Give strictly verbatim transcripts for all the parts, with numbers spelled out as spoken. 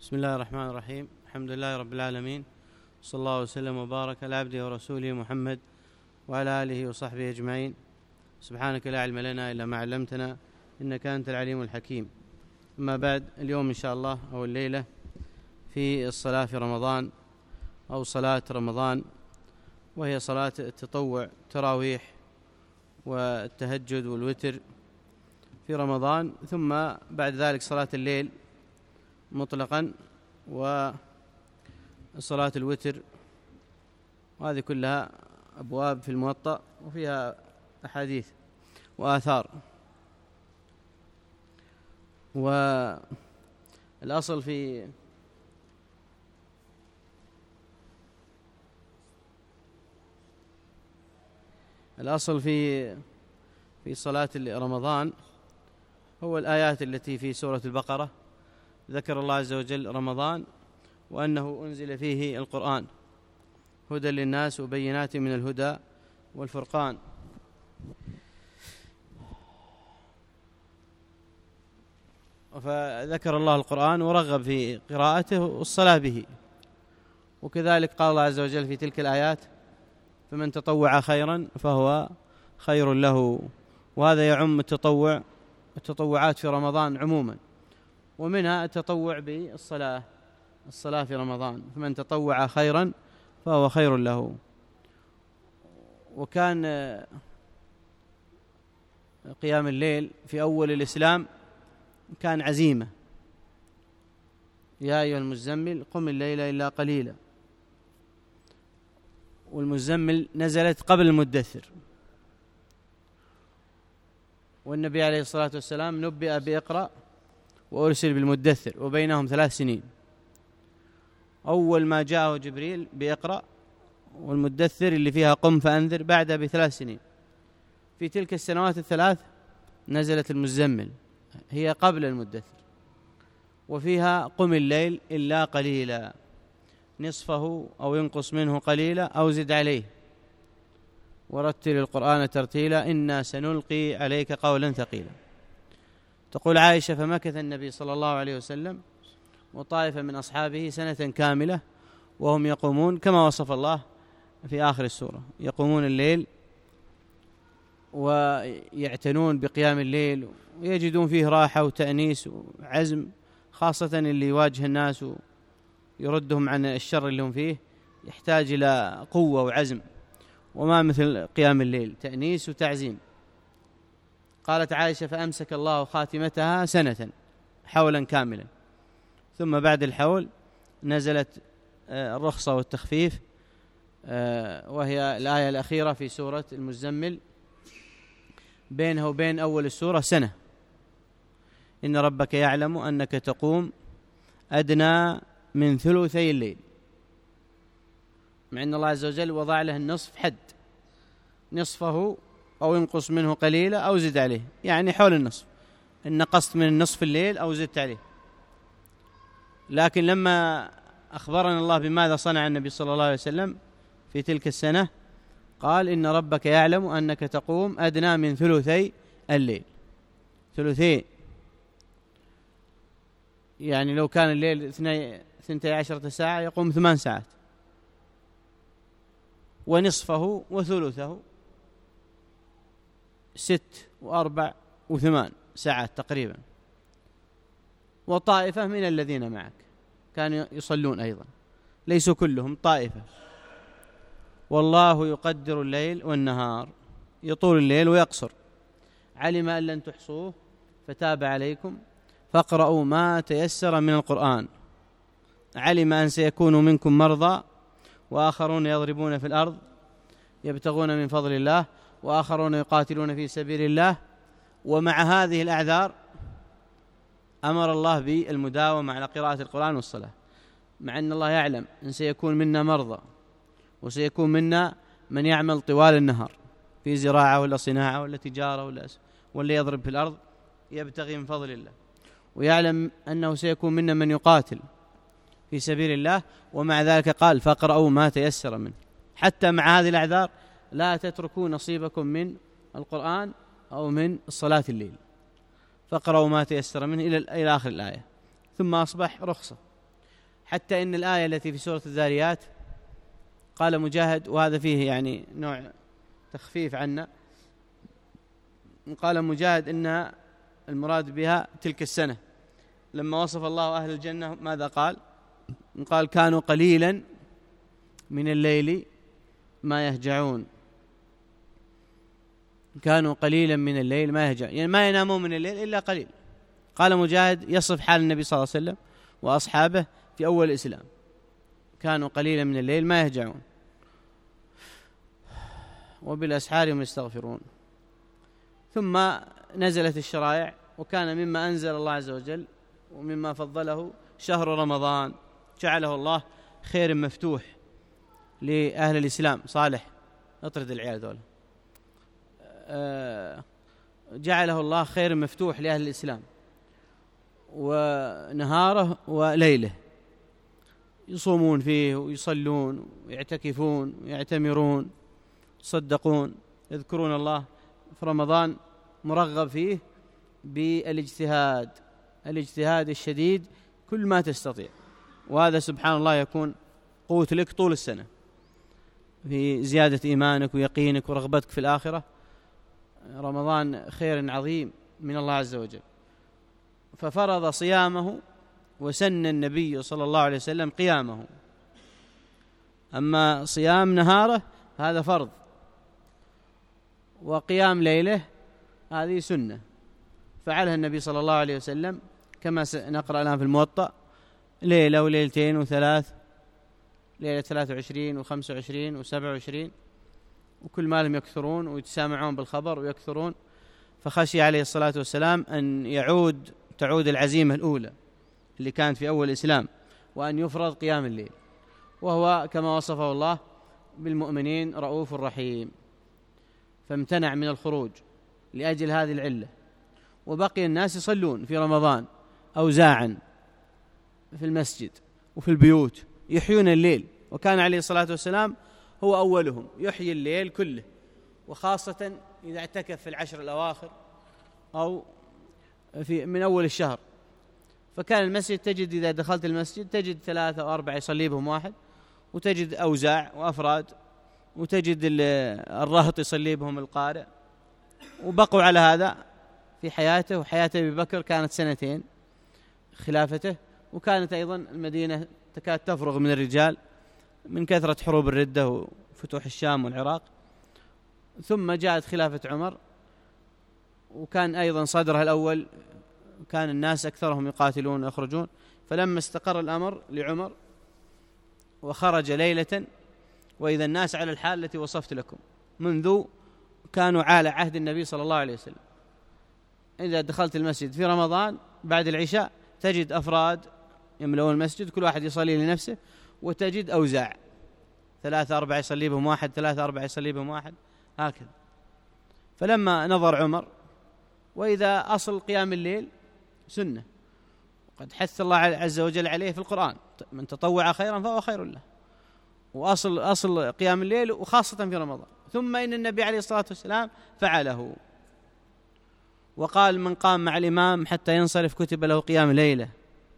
بسم الله الرحمن الرحيم. الحمد لله رب العالمين، صلى الله وسلم وبارك على عبده ورسوله محمد وعلى آله وصحبه أجمعين. سبحانك لا علم لنا إلا ما علمتنا إنك أنت العليم الحكيم. أما بعد، اليوم إن شاء الله أو الليلة في الصلاة في رمضان أو صلاة رمضان، وهي صلاة التطوع، تراويح والتهجد والوتر في رمضان، ثم بعد ذلك صلاة الليل مطلقا وصلاة الوتر. وهذه كلها أبواب في الموطأ وفيها أحاديث وآثار. والأصل في الأصل في في صلاة رمضان هو الآيات التي في سورة البقرة. ذكر الله عز وجل رمضان وأنه أنزل فيه القرآن هدى للناس وبينات من الهدى والفرقان. فذكر الله القرآن ورغب في قراءته والصلاة به. وكذلك قال الله عز وجل في تلك الآيات: فمن تطوع خيرا فهو خير له. وهذا يعم التطوع التطوعات في رمضان عموما، ومنها التطوع بالصلاة الصلاة في رمضان. فمن تطوع خيرا فهو خير له. وكان قيام الليل في أول الإسلام كان عزيمة: يا أيها المزمل قم الليل إلا قليلا. والمزمل نزلت قبل المدثر، والنبي عليه الصلاة والسلام نبئ بإقرأ وأرسل بالمدثر، وبينهم ثلاث سنين. أول ما جاءه جبريل بإقرأ والمدثر اللي فيها قم فأنذر بعدها بثلاث سنين. في تلك السنوات الثلاث نزلت المزمل، هي قبل المدثر، وفيها قم الليل إلا قليلا، نصفه أو ينقص منه قليلا أو زد عليه، ورتل القرآن ترتيلا إنا سنلقي عليك قولا ثقيلا. تقول عائشة: فمكث النبي صلى الله عليه وسلم وطائفة من أصحابه سنة كاملة وهم يقومون كما وصف الله في آخر السورة، يقومون الليل ويعتنون بقيام الليل ويجدون فيه راحة وتأنيس وعزم، خاصة اللي يواجه الناس ويردهم عن الشر اللي هم فيه، يحتاج إلى قوة وعزم، وما مثل قيام الليل، تأنيس وتعزيم. قالت عائشة: فأمسك الله خاتمتها سنة، حولا كاملا، ثم بعد الحول نزلت الرخصة والتخفيف، وهي الآية الأخيرة في سورة المزمل، بينها وبين أول السورة سنة: إن ربك يعلم أنك تقوم أدنى من ثلثي الليل. مع أن الله عز وجل وضع له النصف حد، نصفه أو ينقص منه قليلا أو زد عليه، يعني حول النصف، إن نقصت من النصف الليل أو زدت عليه. لكن لما أخبرنا الله بماذا صنع النبي صلى الله عليه وسلم في تلك السنة، قال: إن ربك يعلم أنك تقوم أدنى من ثلثي الليل. ثلثي يعني لو كان الليل اثنتي عشرة ساعة يقوم ثمان ساعات، ونصفه وثلثه ست وأربع وثمان ساعات تقريبا. وطائفة من الذين معك كانوا يصلون أيضا، ليسوا كلهم، طائفة. والله يقدر الليل والنهار، يطول الليل ويقصر. علم أن لن تحصوه فتاب عليكم فاقرؤوا ما تيسر من القرآن. علم أن سيكون منكم مرضى وآخرون يضربون في الأرض يبتغون من فضل الله وآخرون يقاتلون في سبيل الله. ومع هذه الأعذار أمر الله بالمداومة على قراءة القرآن والصلاة، مع أن الله يعلم أن سيكون منا مرضى، وسيكون منا من يعمل طوال النهار في زراعة ولا صناعة ولا تجارة ولا ولا يضرب في الأرض يبتغي من فضل الله، ويعلم أنه سيكون منا من يقاتل في سبيل الله. ومع ذلك قال: فاقرؤوا ما تيسر منه. حتى مع هذه الأعذار لا تتركوا نصيبكم من القرآن أو من صلاة الليل، فاقرأوا ما تيسر منه إلى إلى آخر الآية. ثم أصبح رخصة حتى إن الآية التي في سورة الذاريات قال مجاهد، وهذا فيه يعني نوع تخفيف عنا، قال مجاهد إن المراد بها تلك السنة. لما وصف الله أهل الجنة ماذا قال؟ قال كانوا قليلا من الليل ما يهجعون، كانوا قليلا من الليل ما يهجعون، يعني ما ينامون من الليل إلا قليل. قال مجاهد يصف حال النبي صلى الله عليه وسلم وأصحابه في أول الإسلام، كانوا قليلا من الليل ما يهجعون وبالأسحار هم يستغفرون. ثم نزلت الشرائع، وكان مما أنزل الله عز وجل ومما فضله شهر رمضان، جعله الله خير مفتوح لأهل الإسلام. صالح اطرد العيال ذولا. أه جعله الله خير مفتوح لأهل الإسلام، ونهاره وليله يصومون فيه ويصلون ويعتكفون ويعتمرون، يصدقون، يذكرون الله. في رمضان مرغب فيه بالاجتهاد، الاجتهاد الشديد كل ما تستطيع، وهذا سبحان الله يكون قوة لك طول السنة في زيادة إيمانك ويقينك ورغبتك في الآخرة. رمضان خير عظيم من الله عز وجل، ففرض صيامه وسن النبي صلى الله عليه وسلم قيامه. أما صيام نهاره هذا فرض، وقيام ليله هذه سنة فعلها النبي صلى الله عليه وسلم، كما نقرأ الآن في الموطأ، ليلة وليلتين وثلاث، ليلة ثلاثة وعشرين وخمسة وعشرين وسبعة وعشرين، وكل ما لم يكثرون ويتسامعون بالخبر ويكثرون. فخشي عليه الصلاة والسلام أن يعود تعود العزيمة الأولى اللي كانت في أول الإسلام، وأن يفرض قيام الليل، وهو كما وصفه الله بالمؤمنين رؤوف رحيم، فامتنع من الخروج لأجل هذه العلة. وبقي الناس يصلون في رمضان أوزاعا في المسجد وفي البيوت، يحيون الليل، وكان عليه الصلاة والسلام هو أولهم يحيي الليل كله، وخاصة إذا اعتكف في العشر الأواخر أو في من أول الشهر. فكان المسجد تجد إذا دخلت المسجد تجد ثلاثة أو أربعة يصلي بهم واحد، وتجد أوزاع وأفراد، وتجد الرهط يصلي بهم القارئ. وبقوا على هذا في حياته، وحياة أبي بكر كانت سنتين خلافته، وكانت أيضا المدينة تكاد تفرغ من الرجال من كثرة حروب الردة وفتوح الشام والعراق. ثم جاءت خلافة عمر، وكان أيضا صدرها الأول كان الناس أكثرهم يقاتلون ويخرجون. فلما استقر الأمر لعمر وخرج ليلة وإذا الناس على الحال التي وصفت لكم، منذ كانوا على عهد النبي صلى الله عليه وسلم. إذا دخلت المسجد في رمضان بعد العشاء تجد أفراد يملؤون المسجد كل واحد يصلي لنفسه، وتجد أوزاع ثلاثة أربعة يصلي بهم واحد، ثلاثة أربعة يصلي بهم واحد، هكذا. فلما نظر عمر وإذا أصل قيام الليل سنة، وقد حث الله عز وجل عليه في القرآن، من تطوع خيرا فهو خير له، وأصل أصل قيام الليل وخاصة في رمضان. ثم إن النبي عليه الصلاة والسلام فعله، وقال من قام مع الإمام حتى ينصرف كتب له قيام ليلة.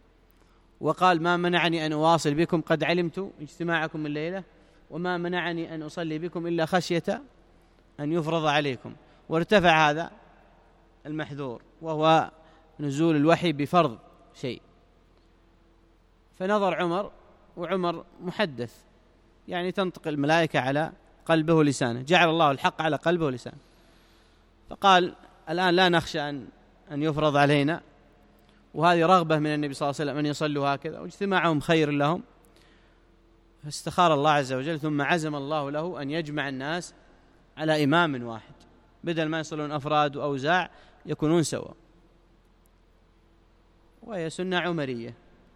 وقال ما منعني أن أواصل بكم قد علمت اجتماعكم الليلة، وما منعني أن أصلي بكم إلا خشية أن يفرض عليكم. وارتفع هذا المحذور وهو نزول الوحي بفرض شيء. فنظر عمر، وعمر محدث يعني تنطق الملائكة على قلبه ولسانه، جعل الله الحق على قلبه ولسانه، فقال الآن لا نخشى أن أن يفرض علينا. وهذه رغبة من النبي صلى الله عليه وسلم أن يصلوا هكذا، واجتماعهم خير لهم. فاستخار الله عز وجل، ثم عزم الله له أن يجمع الناس على إمام واحد، بدل ما يصلون أفراد وأوزاع يكونون سوا. وهي سنة عمرية.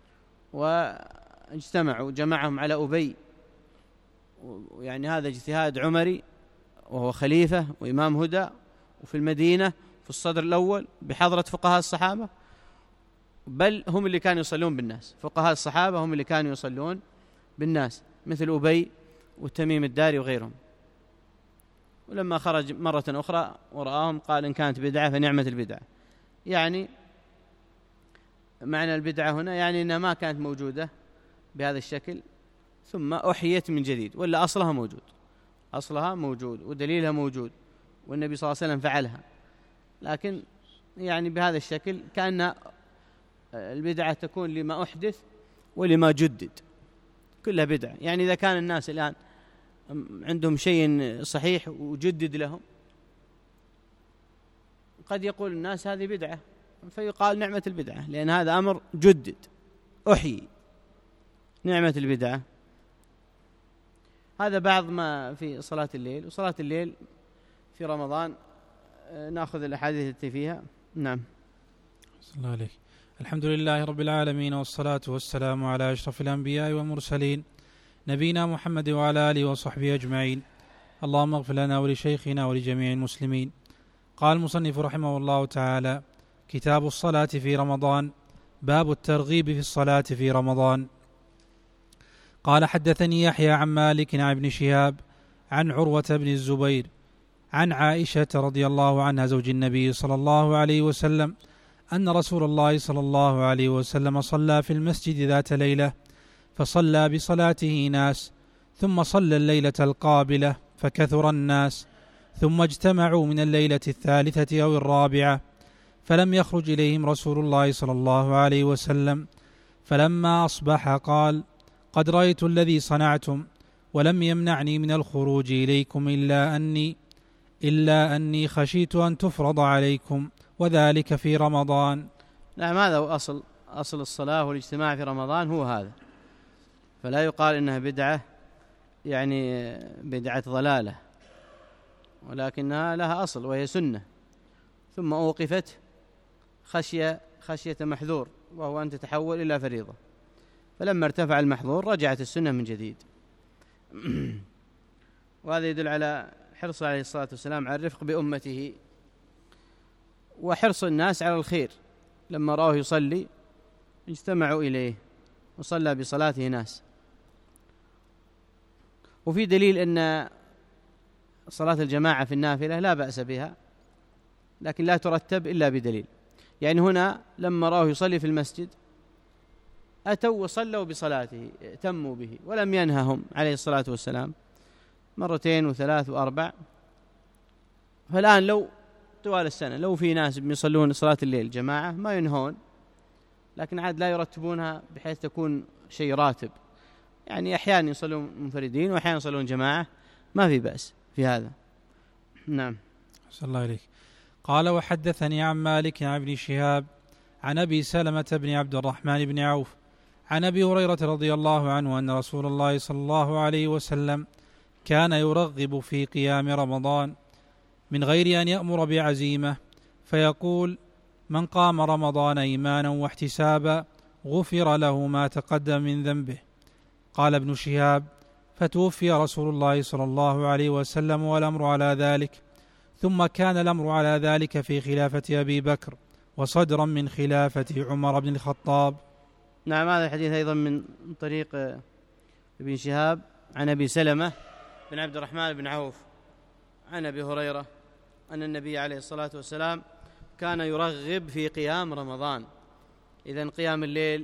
واجتمعوا جمعهم على أبي، يعني هذا اجتهاد عمري، وهو خليفة وإمام هدى، وفي المدينة في الصدر الأول بحضرة فقهاء الصحابة، بل هم اللي كانوا يصلون بالناس. فقهاء الصحابة هم اللي كانوا يصلون بالناس، مثل أبي والتميم الداري وغيرهم. ولما خرج مرة أخرى ورآهم قال إن كانت بدعة فنعمة البدعة. يعني معنى البدعة هنا يعني إنها ما كانت موجودة بهذا الشكل ثم أحيت من جديد، ولا أصلها موجود، أصلها موجود ودليلها موجود والنبي صلى الله عليه وسلم فعلها، لكن يعني بهذا الشكل كأن البدعة تكون لما أحدث ولما جدد، كلها بدعة. يعني إذا كان الناس الآن عندهم شيء صحيح وجدد لهم، قد يقول الناس هذه بدعة، فيقال نعمة البدعة، لأن هذا أمر جدد أحيي، نعمة البدعة. هذا بعض ما في صلاة الليل. وصلاة الليل في رمضان نأخذ الأحاديث التي فيها. نعم. صلى الله عليه. الحمد لله رب العالمين، والصلاة والسلام على أشرف الأنبياء والمرسلين نبينا محمد وعلى آله وصحبه أجمعين. اللهم اغفر لنا ولشيخنا ولجميع المسلمين. قال المصنف رحمه الله تعالى: كتاب الصلاة في رمضان، باب الترغيب في الصلاة في رمضان. قال: حدثني يحيى عن مالك عن ابن شهاب عن عروة بن الزبير عن عائشة رضي الله عنها زوج النبي صلى الله عليه وسلم أن رسول الله صلى الله عليه وسلم صلى في المسجد ذات ليلة، فصلى بصلاته ناس، ثم صلى الليلة القابلة فكثر الناس، ثم اجتمعوا من الليلة الثالثة أو الرابعة، فلم يخرج إليهم رسول الله صلى الله عليه وسلم، فلما أصبح قال: قد رأيت الذي صنعتم، ولم يمنعني من الخروج إليكم إلا أني إلا أني خشيت أن تفرض عليكم، وذلك في رمضان. نعم، هذا هو أصل أصل الصلاة والاجتماع في رمضان هو هذا، فلا يقال إنها بدعة يعني بدعة ضلالة، ولكنها لها أصل وهي سنة، ثم أوقفت خشية خشية محذور، وهو أن تتحول إلى فريضة، فلما ارتفع المحظور رجعت السنة من جديد. وهذا يدل على حرص عليه الصلاة والسلام على الرفق بأمته، وحرص الناس على الخير. لما رأوه يصلي اجتمعوا إليه وصلى بصلاته ناس. وفي دليل أن صلاة الجماعة في النافلة لا بأس بها، لكن لا ترتب إلا بدليل. يعني هنا لما رأوه يصلي في المسجد أتوا وصلوا بصلاته، ائتموا به، ولم ينههم عليه الصلاة والسلام مرتين وثلاث وأربع. فالآن لو طوال السنة لو في ناس يصلون صلاة الليل جماعة ما ينهون، لكن عاد لا يرتبونها بحيث تكون شيء راتب، يعني أحيانا يصلون منفردين وأحيانا يصلون جماعة، ما في بأس في هذا. نعم. صلى الله عليك. قال: وحدثني عن مالك عن ابن شهاب عن أبي سلمة بن عبد الرحمن بن عوف عن أبي هريرة رضي الله عنه أن رسول الله صلى الله عليه وسلم كان يرغب في قيام رمضان من غير أن يأمر بعزيمة، فيقول: من قام رمضان إيمانا واحتسابا غفر له ما تقدم من ذنبه. قال ابن شهاب: فتوفي رسول الله صلى الله عليه وسلم والأمر على ذلك، ثم كان الأمر على ذلك في خلافة أبي بكر وصدرا من خلافة عمر بن الخطاب. نعم، هذا الحديث أيضا من طريق ابن شهاب عن أبي سلمة بن عبد الرحمن بن عوف عن أبي هريرة أن النبي عليه الصلاة والسلام كان يرغب في قيام رمضان. إذن قيام الليل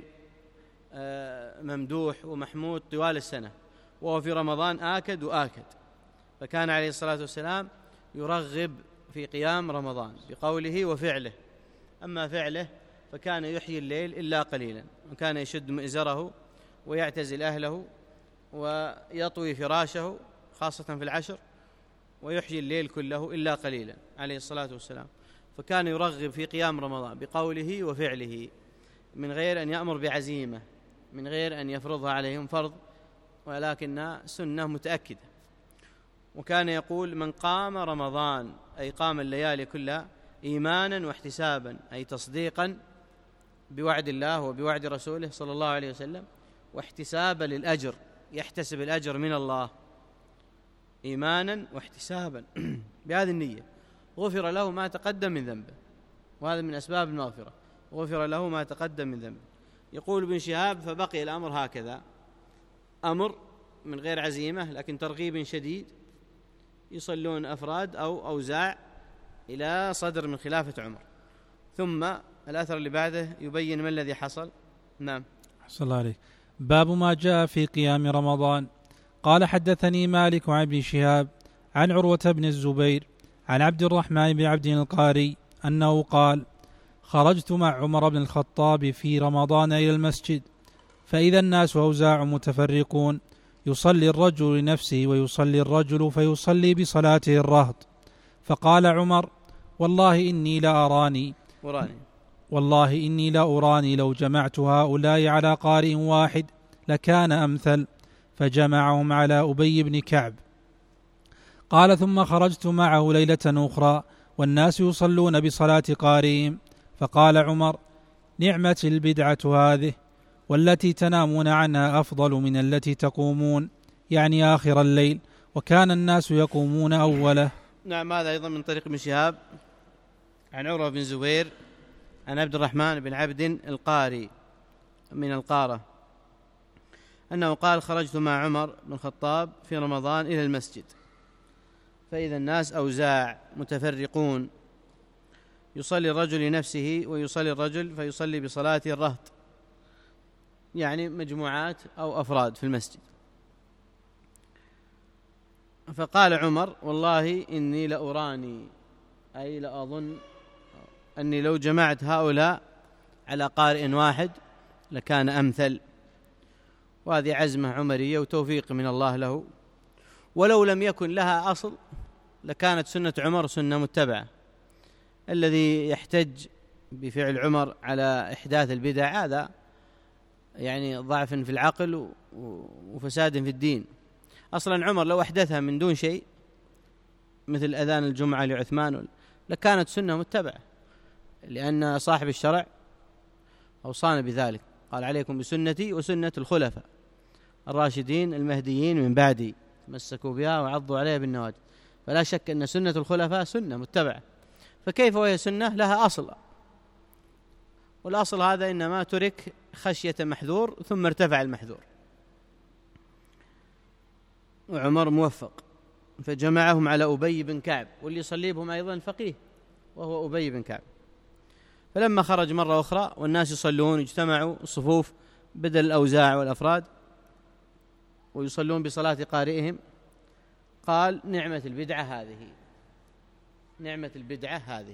ممدوح ومحمود طوال السنة، وهو في رمضان آكد وآكد، فكان عليه الصلاة والسلام يرغب في قيام رمضان بقوله وفعله. أما فعله فكان يحيي الليل إلا قليلا، وكان يشد مئزره ويعتزل أهله ويطوي فراشه خاصة في العشر، ويحيي الليل كله إلا قليلا عليه الصلاة والسلام. فكان يرغب في قيام رمضان بقوله وفعله من غير أن يأمر بعزيمة، من غير أن يفرضها عليهم فرض، ولكنها سنة متأكدة. وكان يقول: من قام رمضان، أي قام الليالي كلها إيمانا واحتسابا، أي تصديقا بوعد الله وبوعد رسوله صلى الله عليه وسلم، واحتسابا للأجر، يحتسب الأجر من الله، إيمانا واحتسابا بهذه النية، غفر له ما تقدم من ذنبه. وهذا من أسباب المغفرة، غفر له ما تقدم من ذنبه. يقول ابن شهاب: فبقي الأمر هكذا، أمر من غير عزيمة لكن ترغيب شديد، يصلون أفراد أو أوزاع إلى صدر من خلافة عمر. ثم الأثر اللي بعده يبين ما الذي حصل. نعم. صلى الله عليه. باب ما جاء في قيام رمضان. قال حدثني مالك عن ابن شهاب عن عروة بن الزبير عن عبد الرحمن بن عبد القاري أنه قال: خرجت مع عمر بن الخطاب في رمضان إلى المسجد، فإذا الناس أوزاع متفرقون، يصلي الرجل لنفسه ويصلي الرجل فيصلي بصلاته الرهط. فقال عمر: والله إني لا أراني وراني والله إني لا أراني لو جمعت هؤلاء على قارئ واحد لكان أمثل، فجمعهم على أبي بن كعب. قال: ثم خرجت معه ليلة أخرى والناس يصلون بصلاة قارئهم، فقال عمر: نعمة البدعة هذه، والتي تنامون عنها أفضل من التي تقومون، يعني آخر الليل، وكان الناس يقومون أوله. نعم، هذا أيضا من طريق ابن شهاب عن عروة بن زبير عن عبد الرحمن بن عبد القاري من القارة أنه قال: خرجت مع عمر بن الخطاب في رمضان إلى المسجد، فإذا الناس أوزاع متفرقون، يصلي الرجل لنفسه ويصلي الرجل فيصلي بصلاته الرهط، يعني مجموعات أو أفراد في المسجد. فقال عمر: والله إني لأراني، أي لأظن أني لو جمعت هؤلاء على قارئ واحد لكان أمثل. وهذه عزمة عمرية وتوفيق من الله له، ولو لم يكن لها أصل لكانت سنة عمر سنة متبعة. الذي يحتج بفعل عمر على إحداث البدع هذا يعني ضعف في العقل وفساد في الدين. أصلا عمر لو أحدثها من دون شيء مثل أذان الجمعة لعثمان لكانت سنة متبعة، لأن صاحب الشرع أوصانا بذلك، قال: عليكم بسنتي وسنة الخلفاء الراشدين المهديين من بعدي، تمسكوا بها وعضوا عليها بالنواجذ. فلا شك أن سنة الخلفاء سنة متبعة، فكيف وهي سنة لها أصل، والأصل هذا إنما ترك خشية محذور ثم ارتفع المحذور. وعمر موفق فجمعهم على أبي بن كعب، واللي يصلي بهم أيضا فقيه وهو أبي بن كعب. فلما خرج مرة أخرى والناس يصلون اجتمعوا الصفوف بدل الأوزاع والأفراد ويصلون بصلاة قارئهم، قال: نعمة البدعة هذه، نعمة البدعة هذه.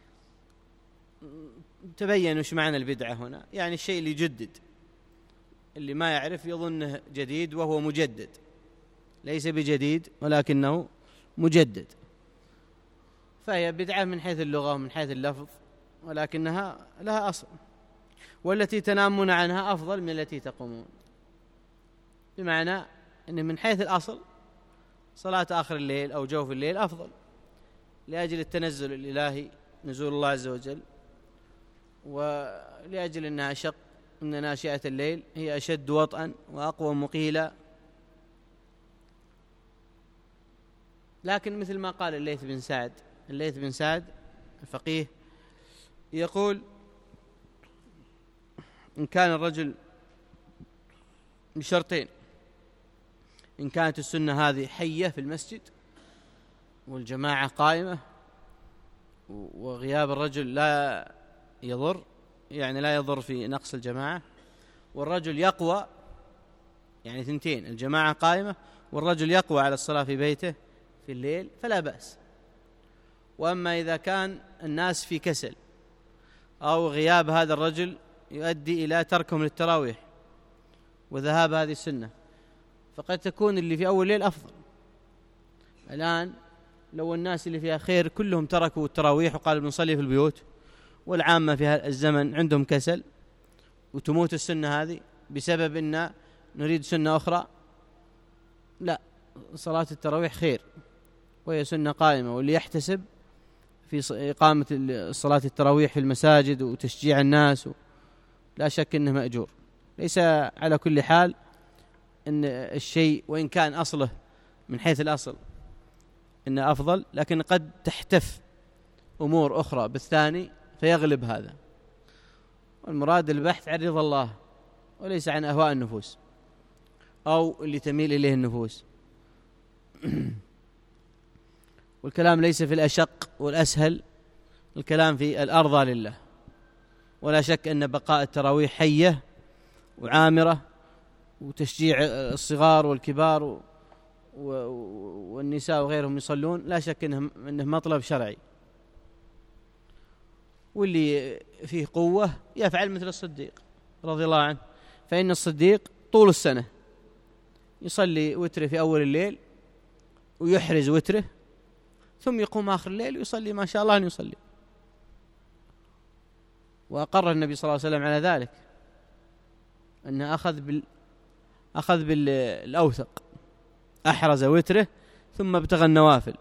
تبين وش معنى البدعة هنا، يعني الشيء اللي يجدد، اللي ما يعرف يظنه جديد وهو مجدد، ليس بجديد ولكنه مجدد. فهي بدعة من حيث اللغة ومن حيث اللفظ، ولكنها لها أصل. والتي تنامون عنها أفضل من التي تقومون، بمعنى أن من حيث الأصل صلاة آخر الليل أو جوف الليل أفضل، لأجل التنزل الإلهي، نزول الله عز وجل، ولأجل أنها أشق، أن ناشئة الليل هي أشد وطئا وأقوى مقيلا. لكن مثل ما قال الليث بن سعد، الليث بن سعد الفقيه يقول: إن كان الرجل بشرطين، إن كانت السنة هذه حية في المسجد والجماعة قائمة وغياب الرجل لا يضر، يعني لا يضر في نقص الجماعة، والرجل يقوى، يعني ثنتين، الجماعة قائمة والرجل يقوى على الصلاة في بيته في الليل، فلا بأس. وأما إذا كان الناس في كسل أو غياب هذا الرجل يؤدي إلى تركهم للتراويح وذهاب هذه السنة، فقد تكون اللي في أول ليل أفضل. الآن لو الناس اللي فيها خير كلهم تركوا التراويح وقالوا بنصلي في البيوت، والعامة في هذا الزمن عندهم كسل، وتموت السنة هذه بسبب أن نريد سنة أخرى، لا، صلاة التراويح خير وهي سنة قائمة، واللي يحتسب في إقامة صلاة التراويح في المساجد وتشجيع الناس لا شك أنه مأجور. ليس على كل حال أن الشيء وإن كان أصله من حيث الأصل إنه أفضل، لكن قد تحتف أمور أخرى بالثاني فيغلب هذا. والمراد البحث عن رضا الله وليس عن أهواء النفوس أو اللي تميل إليه النفوس. والكلام ليس في الأشق والأسهل، الكلام في الأرضى لله. ولا شك أن بقاء التراويح حية وعامرة وتشجيع الصغار والكبار والنساء وغيرهم يصلون، لا شك إنه, إنه مطلب شرعي. واللي فيه قوة يفعل مثل الصديق رضي الله عنه، فإن الصديق طول السنة يصلي وتره في أول الليل ويحرز وتره، ثم يقوم آخر الليل ويصلي ما شاء الله أن يصلي. وأقر النبي صلى الله عليه وسلم على ذلك، أنه أخذ بال أخذ بالأوثق، أحرز وتره ثم ابتغى النوافل.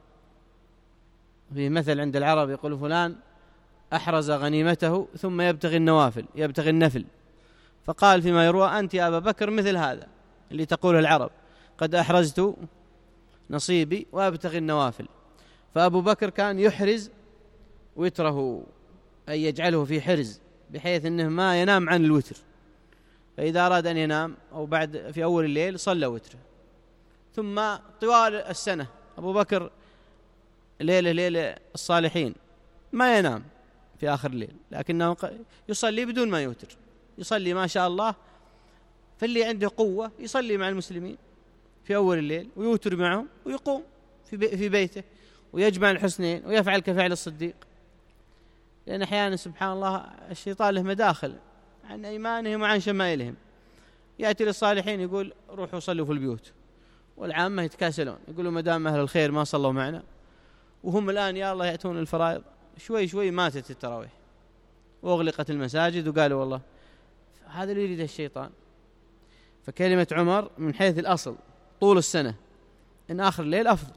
في مثل عند العرب يقول فلان أحرز غنيمته ثم يبتغي النوافل، يبتغي النفل. فقال فيما يروى: أنت يا أبا بكر مثل هذا اللي تقوله العرب، قد أحرزت نصيبي وأبتغي النوافل. فأبو بكر كان يحرز وتره، أي يجعله في حرز بحيث أنه ما ينام عن الوتر، فإذا أراد أن ينام أو بعد في أول الليل صلى وتره. ثم طوال السنة أبو بكر ليلة ليلة الصالحين ما ينام في آخر الليل، لكنه يصلي بدون ما يوتر، يصلي ما شاء الله. فاللي عنده قوة يصلي مع المسلمين في أول الليل ويوتر معهم ويقوم في بيته ويجمع الحسنين ويفعل كفعل الصديق. لأن أحيانا سبحان الله الشيطان له مداخل عن أيمانهم وعن شمائلهم. يأتي للصالحين يقول: روحوا صلوا في البيوت، والعامة يتكاسلون يقولوا ما دام أهل الخير ما صلوا معنا، وهم الآن يا الله يأتون الفرائض. شوي شوي ماتت التراويح وأغلقت المساجد، وقالوا والله هذا اللي يريد الشيطان. فكلمة عمر من حيث الأصل طول السنة إن آخر الليل أفضل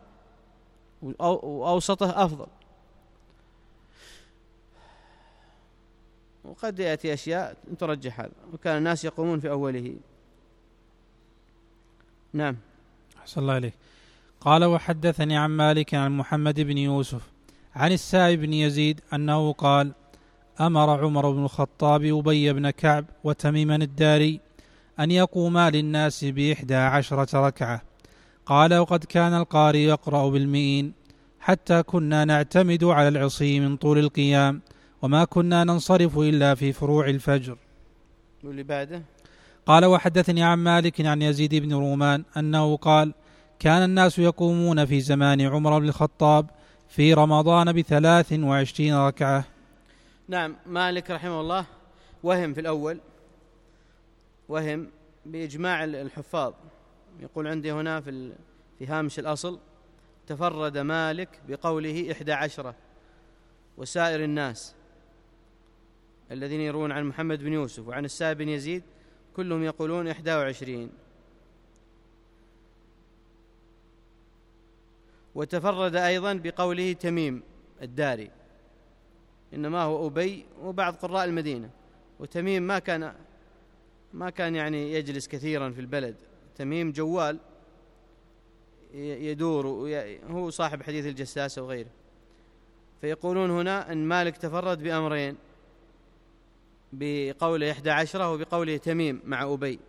وأوسطه أفضل، وقد يأتي أشياء ترجح هذا، وكان الناس يقومون في أوله. نعم. أحسن الله إليك. قال: وحدثني عن مالك عن محمد بن يوسف عن السائب بن يزيد أنه قال: أمر عمر بن الخطاب أبي بن كعب وتميما الداري أن يقوما للناس بإحدى عشرة ركعة. قال: وقد كان القارئ يقرأ بالمئين حتى كنا نعتمد على العصي من طول القيام، وما كنا ننصرف إلا في فروع الفجر. واللي بعده قال: وحدثني عن مالك عن يزيد بن رومان أنه قال: كان الناس يقومون في زمان عمر بن الخطاب في رمضان بثلاث وعشرين ركعة. نعم. مالك رحمه الله وهم في الأول، وهم بإجماع الحفاظ. يقول عندي هنا في في هامش الأصل: تفرد مالك بقوله إحدى عشرة، وسائر الناس الذين يروون عن محمد بن يوسف وعن السائب بن يزيد كلهم يقولون إحدى وعشرين. وتفرد أيضا بقوله تميم الداري، إنما هو أبي وبعض قراء المدينة. وتميم ما كان ما كان يعني يجلس كثيرا في البلد، تميم جوال يدور، هو صاحب حديث الجساسة وغيره. فيقولون هنا أن مالك تفرد بأمرين، بقوله إحدى عشرة وبقوله تميم مع أبي.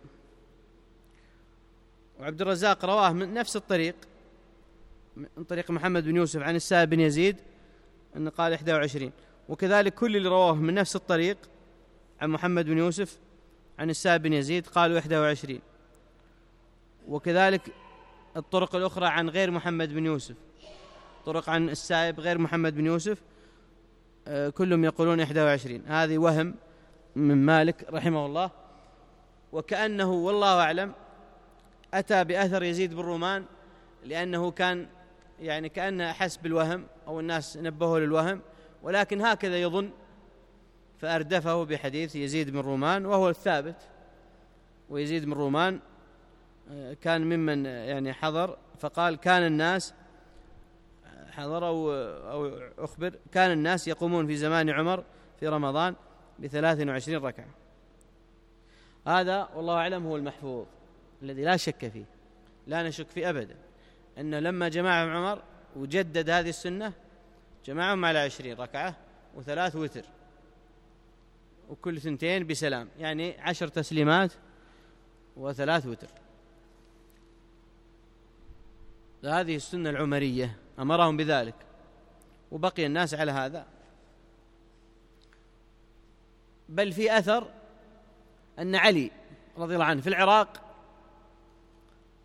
وعبد الرزاق رواه من نفس الطريق، من طريق محمد بن يوسف عن السائب بن يزيد أن قال إحدى وعشرين، وكذلك كل اللي رواه من نفس الطريق عن محمد بن يوسف عن السائب بن يزيد قالوا إحدى وعشرين. وكذلك الطرق الأخرى عن غير محمد بن يوسف، طرق عن السائب غير محمد بن يوسف كلهم يقولون إحدى وعشرين. هذه وهم من مالك رحمه الله، وكأنه والله أعلم أتى بأثر يزيد بن رومان، لأنه كان يعني كأنه أحس بالوهم أو الناس نبهوا للوهم، ولكن هكذا يظن فأردفه بحديث يزيد بن رومان وهو الثابت. ويزيد بن رومان كان ممن يعني حضر، فقال كان الناس حضر أو, أو أخبر كان الناس يقومون في زمان عمر في رمضان بثلاث وعشرين ركعة. هذا والله أعلم هو المحفوظ الذي لا شك فيه، لا نشك فيه أبدا، أن لما جمعهم عمر وجدد هذه السنة جمعهم على عشرين ركعة وثلاث وتر، وكل ثنتين بسلام، يعني عشر تسليمات وثلاث وتر. هذه السنة العمرية أمرهم بذلك، وبقي الناس على هذا. بل في أثر أن علي رضي الله عنه في العراق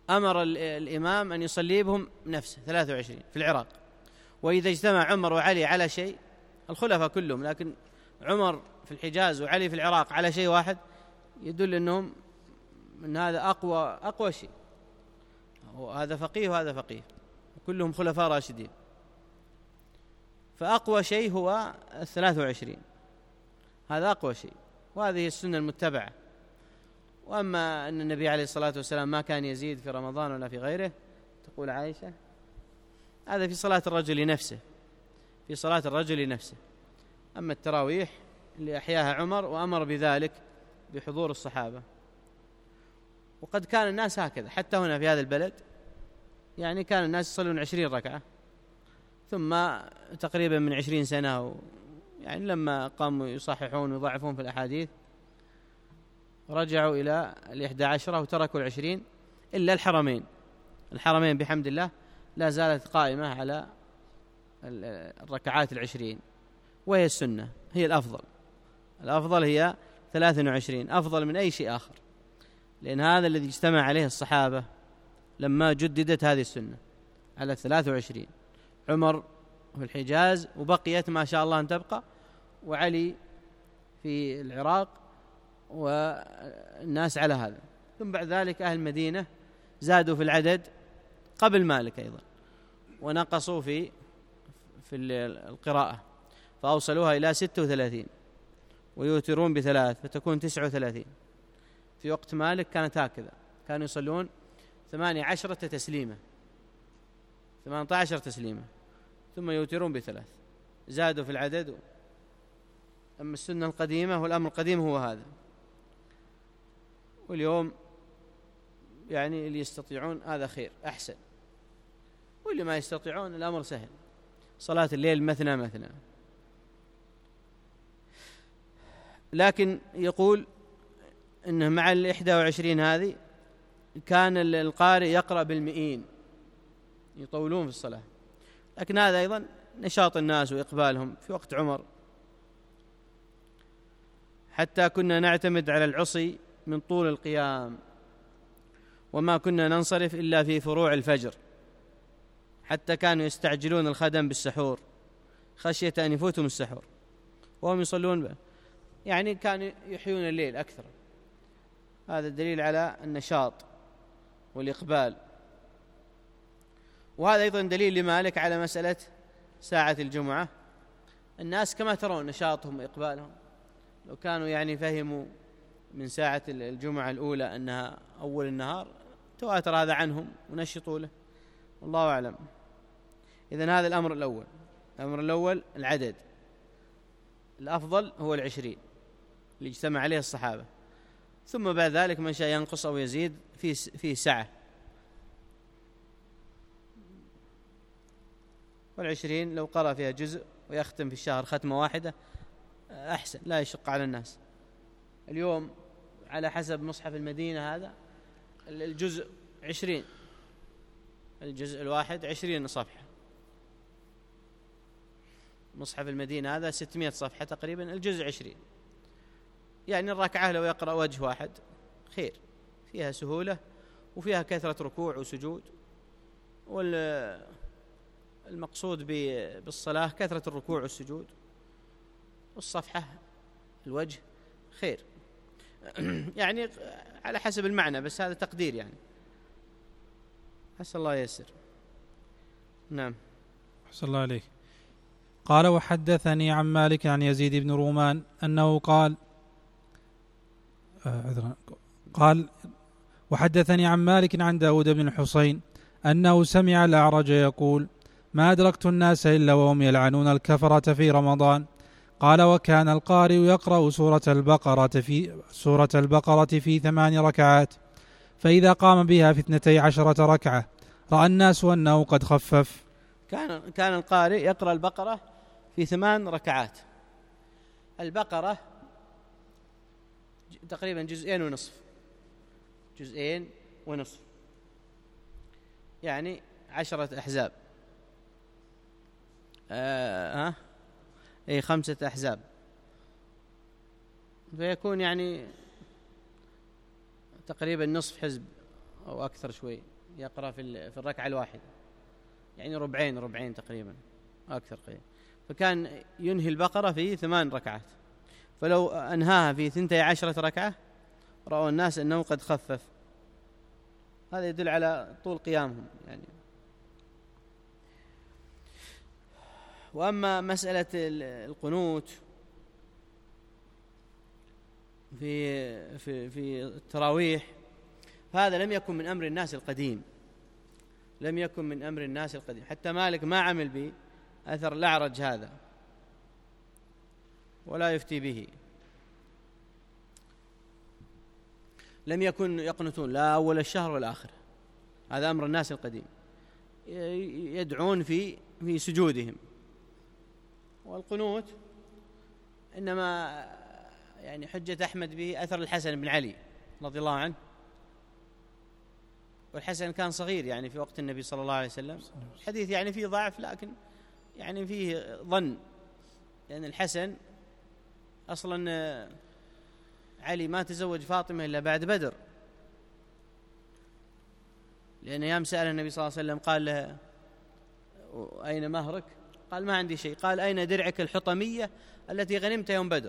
أمر الإمام أن يصلي بهم نفسه ثلاثة وعشرين في العراق. وإذا اجتمع عمر وعلي على شيء، الخلفاء كلهم، لكن عمر في الحجاز وعلي في العراق على شيء واحد، يدل أنهم من هذا أقوى أقوى شيء، وهذا فقيه وهذا فقيه، كلهم خلفاء راشدين، فأقوى شيء هو الثلاث وعشرين، هذا أقوى شيء، وهذه السنة المتبعة. وأما أن النبي عليه الصلاة والسلام ما كان يزيد في رمضان ولا في غيره، تقول عائشة، هذا في صلاة الرجل نفسه، في صلاة الرجل نفسه. أما التراويح اللي أحياها عمر وأمر بذلك بحضور الصحابة. وقد كان الناس هكذا حتى هنا في هذا البلد، يعني كان الناس يصلون عشرين ركعة، ثم تقريبا من عشرين سنة، يعني لما قاموا يصححون ويضعفون في الأحاديث رجعوا إلى الإحدى عشرة وتركوا العشرين، إلا الحرمين. الحرمين بحمد الله لا زالت قائمة على الركعات العشرين، وهي السنة، هي الأفضل. الأفضل هي ثلاث وعشرين، أفضل من أي شيء آخر، لأن هذا الذي اجتمع عليه الصحابة لما جددت هذه السنة على الثلاث وعشرين. عمر في الحجاز وبقيت ما شاء الله أن تبقى، وعلي في العراق، والناس على هذا. ثم بعد ذلك أهل المدينة زادوا في العدد قبل مالك أيضا، ونقصوا في في القراءة، فأوصلوها إلى ستة وثلاثين، ويوترون بثلاث فتكون تسعة وثلاثين. في وقت مالك كانت هكذا، كانوا يصلون ثمانية عشرة تسليمة، ثمانية عشر تسليمة، ثم يوترون بثلاث، زادوا في العدد. أما السنة القديمة والأمر القديم هو هذا. واليوم يعني اللي يستطيعون هذا خير أحسن، واللي ما يستطيعون الأمر سهل، صلاة الليل مثنى مثنى. لكن يقول إنه مع الإحدى وعشرين هذه كان القارئ يقرأ بالمئين، يطولون في الصلاة. لكن هذا أيضا نشاط الناس وإقبالهم في وقت عمر، حتى كنا نعتمد على العصي من طول القيام، وما كنا ننصرف إلا في فروع الفجر، حتى كانوا يستعجلون الخدم بالسحور خشية أن يفوتهم السحور وهم يصلون به، يعني كانوا يحيون الليل أكثر. هذا الدليل على النشاط والإقبال. وهذا أيضا دليل لمالك على مسألة ساعة الجمعة. الناس كما ترون نشاطهم وإقبالهم، لو كانوا يعني فهموا من ساعة الجمعة الأولى أنها أول النهار تواتر هذا عنهم ونشطوا له، والله أعلم. إذن هذا الأمر الأول. الأمر الأول العدد، الأفضل هو العشرين اللي اجتمع عليه الصحابة، ثم بعد ذلك من شاء ينقص أو يزيد في في سعة. والعشرين لو قرأ فيها جزء ويختم في الشهر ختمة واحدة أحسن، لا يشق على الناس. اليوم على حسب مصحف المدينة هذا الجزء عشرين، الجزء الواحد عشرين صفحة. مصحف المدينة هذا ستمائة صفحة تقريبا، الجزء عشرين، يعني الركعة لو يقرأ وجه واحد خير، فيها سهولة وفيها كثرة ركوع وسجود. والمقصود بالصلاة كثرة الركوع والسجود، والصفحة الوجه خير يعني على حسب المعنى، بس هذا تقدير يعني، حسن الله ييسر. نعم. حسن الله عليك. قال: وحدثني عن مالك عن يزيد بن رومان أنه قال آه قال وحدثني عن مالك عن داود بن الحصين أنه سمع الأعرج يقول: ما أدركت الناس إلا وهم يلعنون الكفرة في رمضان. قال: وكان القارئ يقرأ سورة البقرة في سورة البقرة في ثمان ركعات، فإذا قام بها في اثنتي عشرة ركعة رأى الناس أنه قد خفف. كان كان القارئ يقرأ البقرة في ثمان ركعات. البقرة تقريبا جزئين ونصف، جزئين ونصف، يعني عشرة أحزاب، آه ها أي خمسة أحزاب، فيكون يعني تقريبا نصف حزب أو أكثر شوي، يقرأ في في الركعة الواحدة، يعني ربعين ربعين تقريبا أكثر قليل. فكان ينهي البقرة في ثمان ركعات، فلو أنهاها في ثنتي عشرة ركعة رأوا الناس أنه قد خفف. هذا يدل على طول قيامهم يعني. وأما مسألة القنوت في في في التراويح فهذا لم يكن من أمر الناس القديم، لم يكن من أمر الناس القديم، حتى مالك ما عمل به أثر الأعرج هذا ولا يفتي به. لم يكن يقنتون لا أول الشهر ولا آخره، هذا أمر الناس القديم، يدعون في في سجودهم. والقنوت إنما يعني حجة أحمد به أثر الحسن بن علي رضي الله عنه، والحسن كان صغير يعني في وقت النبي صلى الله عليه وسلم. الحديث يعني فيه ضعف، لكن يعني فيه ظن، لأن يعني الحسن أصلا علي ما تزوج فاطمة إلا بعد بدر، لأن يوم سأل النبي صلى الله عليه وسلم قال له أين مهرك؟ قال ما عندي شيء. قال أين درعك الحطمية التي غنمت يوم بدر؟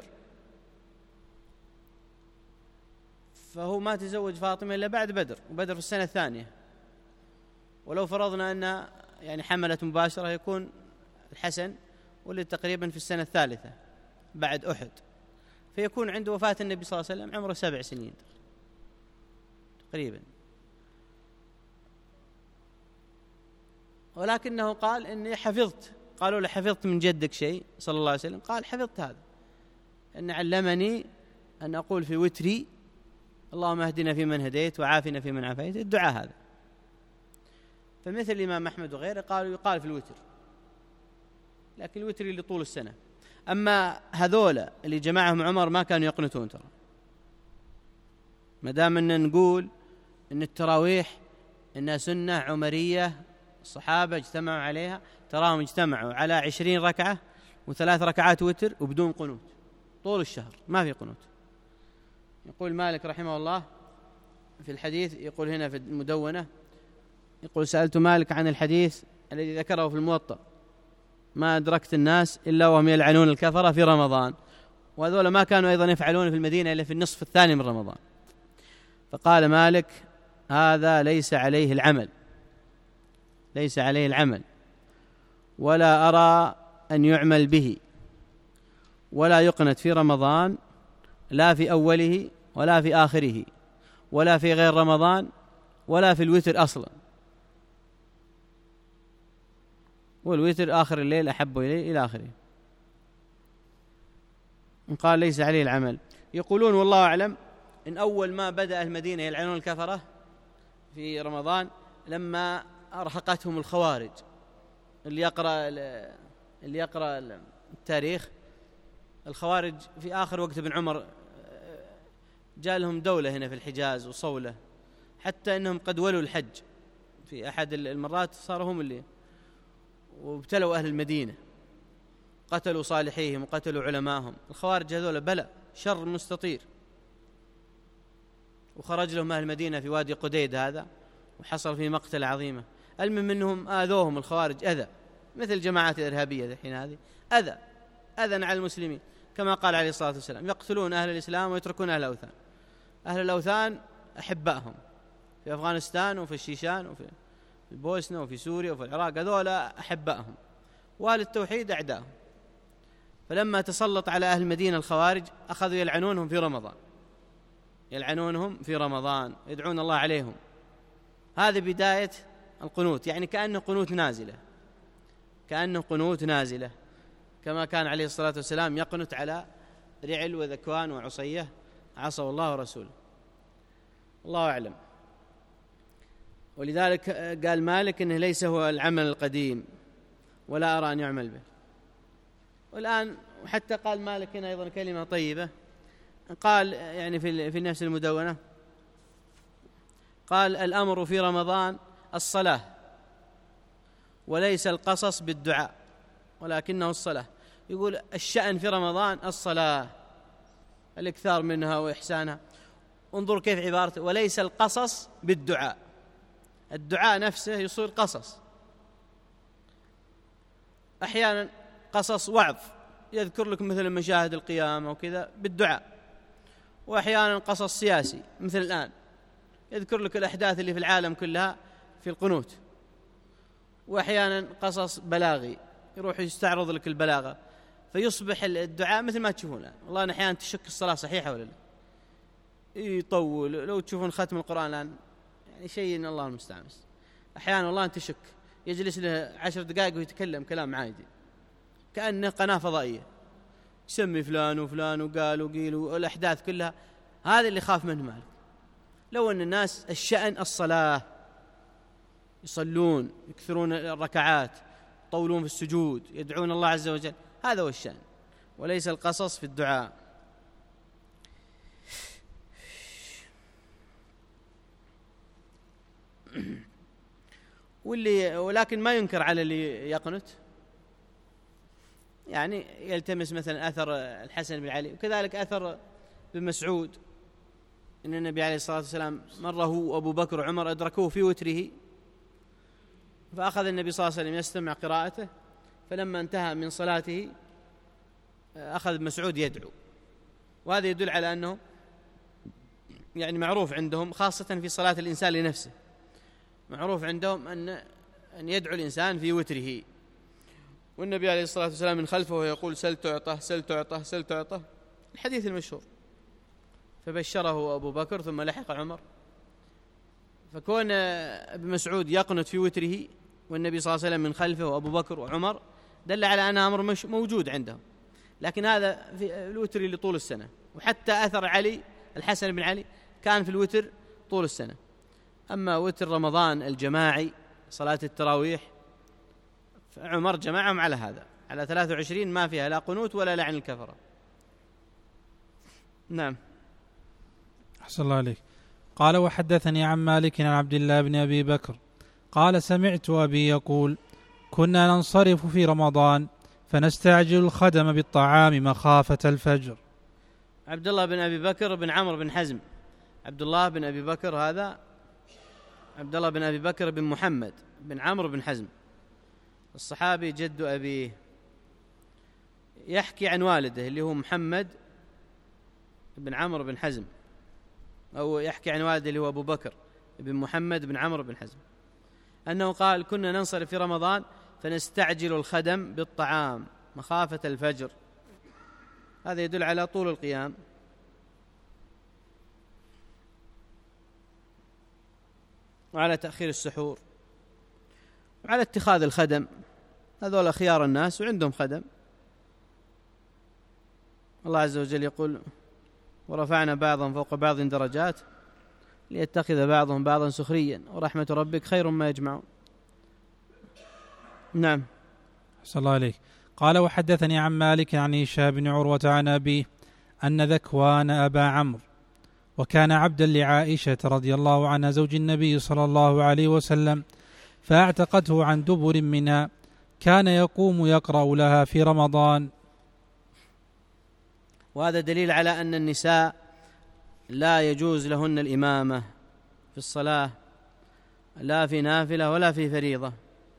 فهو ما تزوج فاطمة إلا بعد بدر، وبدر في السنة الثانية. ولو فرضنا أن يعني حملت مباشرة يكون الحسن ولد تقريبا في السنة الثالثة بعد أحد، فيكون عند وفاة النبي صلى الله عليه وسلم عمره سبع سنين تقريبا. ولكنه قال إني حفظت، قالوا له حفظت من جدك شيء صلى الله عليه وسلم؟ قال حفظت هذا، أن علمني أن أقول في وتري اللهم اهدنا فيمن هديت وعافنا فيمن عافيت، الدعاء هذا. فمثل الإمام أحمد وغيره قالوا يقال في الوتر، لكن الوتر اللي طول السنة. أما هذولا اللي جمعهم عمر ما كانوا يقنتون ترى، ما دام أن نقول أن التراويح إنها سنة عمرية الصحابة اجتمعوا عليها، تراهم اجتمعوا على عشرين ركعة وثلاث ركعات وتر وبدون قنوت طول الشهر، ما في قنوت. يقول مالك رحمه الله في الحديث، يقول هنا في المدونة، يقول سألت مالك عن الحديث الذي ذكره في الموطأ ما أدركت الناس إلا وهم يلعنون الكفرة في رمضان، وهذول ما كانوا أيضا يفعلون في المدينة إلا في النصف الثاني من رمضان. فقال مالك هذا ليس عليه العمل، ليس عليه العمل، ولا أرى أن يعمل به، ولا يقنت في رمضان لا في أوله ولا في آخره ولا في غير رمضان ولا في الوتر أصلا، والوتر آخر الليل أحب إليه إلى آخره. قال ليس عليه العمل. يقولون والله أعلم إن أول ما بدأ المدينة يلعنون الكفرة في رمضان لما أرهقتهم الخوارج. اللي يقرأ اللي يقرأ التاريخ، الخوارج في آخر وقت ابن عمر جاء لهم دولة هنا في الحجاز وصولة، حتى أنهم قد ولوا الحج في أحد المرات، صاروا هم اللي وابتلوا أهل المدينة، قتلوا صالحيهم وقتلوا علماءهم. الخوارج هذول بلى شر مستطير، وخرج لهم أهل المدينة في وادي قديد هذا وحصل فيه مقتل عظيمة. المهم منهم آذوهم الخوارج أذى، مثل الجماعات الإرهابية الحين هذه، أذى أذى على المسلمين، كما قال عليه الصلاة والسلام يقتلون أهل الإسلام ويتركون أهل الأوثان. أهل الأوثان أحبائهم في أفغانستان وفي الشيشان وفي البوسنة وفي سوريا وفي العراق، هذول أحبائهم، وأهل التوحيد أعدائهم. فلما تسلط على أهل المدينة الخوارج أخذوا يلعنونهم في رمضان، يلعنونهم في رمضان، يدعون الله عليهم. هذه بداية القنوت، يعني كأنه قنوت نازلة، كأنه قنوت نازلة، كما كان عليه الصلاة والسلام يقنت على رعل وذكوان وعصية عصوا الله ورسوله. الله أعلم. ولذلك قال مالك إنه ليس هو العمل القديم ولا أرى أن يعمل به. والآن وحتى قال مالك هنا أيضا كلمة طيبة، قال يعني في في نفس المدونة، قال الأمر في رمضان الصلاة وليس القصص بالدعاء ولكنه الصلاة. يقول الشأن في رمضان الصلاة، الإكثار منها وإحسانها. انظر كيف عبارته، وليس القصص بالدعاء، الدعاء نفسه يصير قصص، أحيانا قصص وعظ يذكر لك مثل مشاهد القيامة وكذا بالدعاء، وأحيانا قصص سياسي مثل الآن يذكر لك الأحداث اللي في العالم كلها في القنوت، وأحيانا قصص بلاغي يروح يستعرض لك البلاغة، فيصبح الدعاء مثل ما تشوفون الآن. والله أنا أحيانا تشك الصلاة صحيحة ولا لا، يطول. لو تشوفون ختم القرآن الآن يعني شيء إن الله المستعان. أحيانا والله أنت شك يجلس له عشر دقائق ويتكلم كلام عادي كأنه قناة فضائية، يسمي فلان وفلان وقال وقيل والأحداث كلها. هذا اللي خاف منه مالك. لو أن الناس الشأن الصلاة، يصلون يكثرون الركعات، يطولون في السجود، يدعون الله عز وجل، هذا هو الشأن، وليس القصص في الدعاء. واللي ولكن ما ينكر على اللي يقنت، يعني يلتمس مثلا أثر الحسن بن علي، وكذلك أثر بن مسعود إن النبي عليه الصلاة والسلام مره هو أبو بكر وعمر أدركوه في وتره، فأخذ النبي صلى الله عليه وسلم يستمع قراءته، فلما انتهى من صلاته أخذ ابن مسعود يدعو. وهذا يدل على أنه يعني معروف عندهم، خاصة في صلاة الإنسان لنفسه، معروف عندهم أن أن يدعو الإنسان في وتره. والنبي عليه الصلاة والسلام من خلفه يقول سل تعطه سل تعطه سل تعطه، الحديث المشهور. فبشره أبو بكر ثم لحق عمر. فكون ابن مسعود يقنت في وتره والنبي صلى الله عليه وسلم من خلفه وأبو بكر وعمر دل على أن أمر مش موجود عندهم، لكن هذا في الوتر لطول السنة. وحتى أثر علي الحسن بن علي كان في الوتر طول السنة. أما وتر رمضان الجماعي صلاة التراويح فعمر جمعهم على هذا، على ثلاثة وعشرين ما فيها لا قنوت ولا لعن الكفرة. نعم. أحسن الله عليك. قال وحدثني عن مالك عن عبد الله بن أبي بكر قال سمعت أبي يقول كنا ننصرف في رمضان فنستعجل الخدم بالطعام مخافة الفجر. عبد الله بن أبي بكر بن عمرو بن حزم. عبد الله بن أبي بكر هذا عبد الله بن أبي بكر بن محمد بن عمرو بن حزم الصحابي جد أبيه، يحكي عن والده اللي هو محمد بن عمرو بن حزم، أو يحكي عن والده اللي هو أبو بكر بن محمد بن عمرو بن حزم، أنه قال كنا ننصرف في رمضان فنستعجل الخدم بالطعام مخافة الفجر. هذا يدل على طول القيام. وعلى تأخير السحور وعلى اتخاذ الخدم. هذول خيار الناس وعندهم خدم. الله عز وجل يقول ورفعنا بعضهم فوق بعض درجات ليتخذ بعضهم بعضا سخريا ورحمة ربك خير ما يجمعون. نعم. صلى الله عليه. قال وحدثني عن مالك عن هشام بن عروة عن أبيه أن ذكوان أبا عمرو وكان عبدا لعائشة رضي الله عنها زوج النبي صلى الله عليه وسلم فاعتقته عن دبر منها، كان يقوم يقرأ لها في رمضان. وهذا دليل على أن النساء لا يجوز لهن الإمامة في الصلاة، لا في نافلة ولا في فريضة.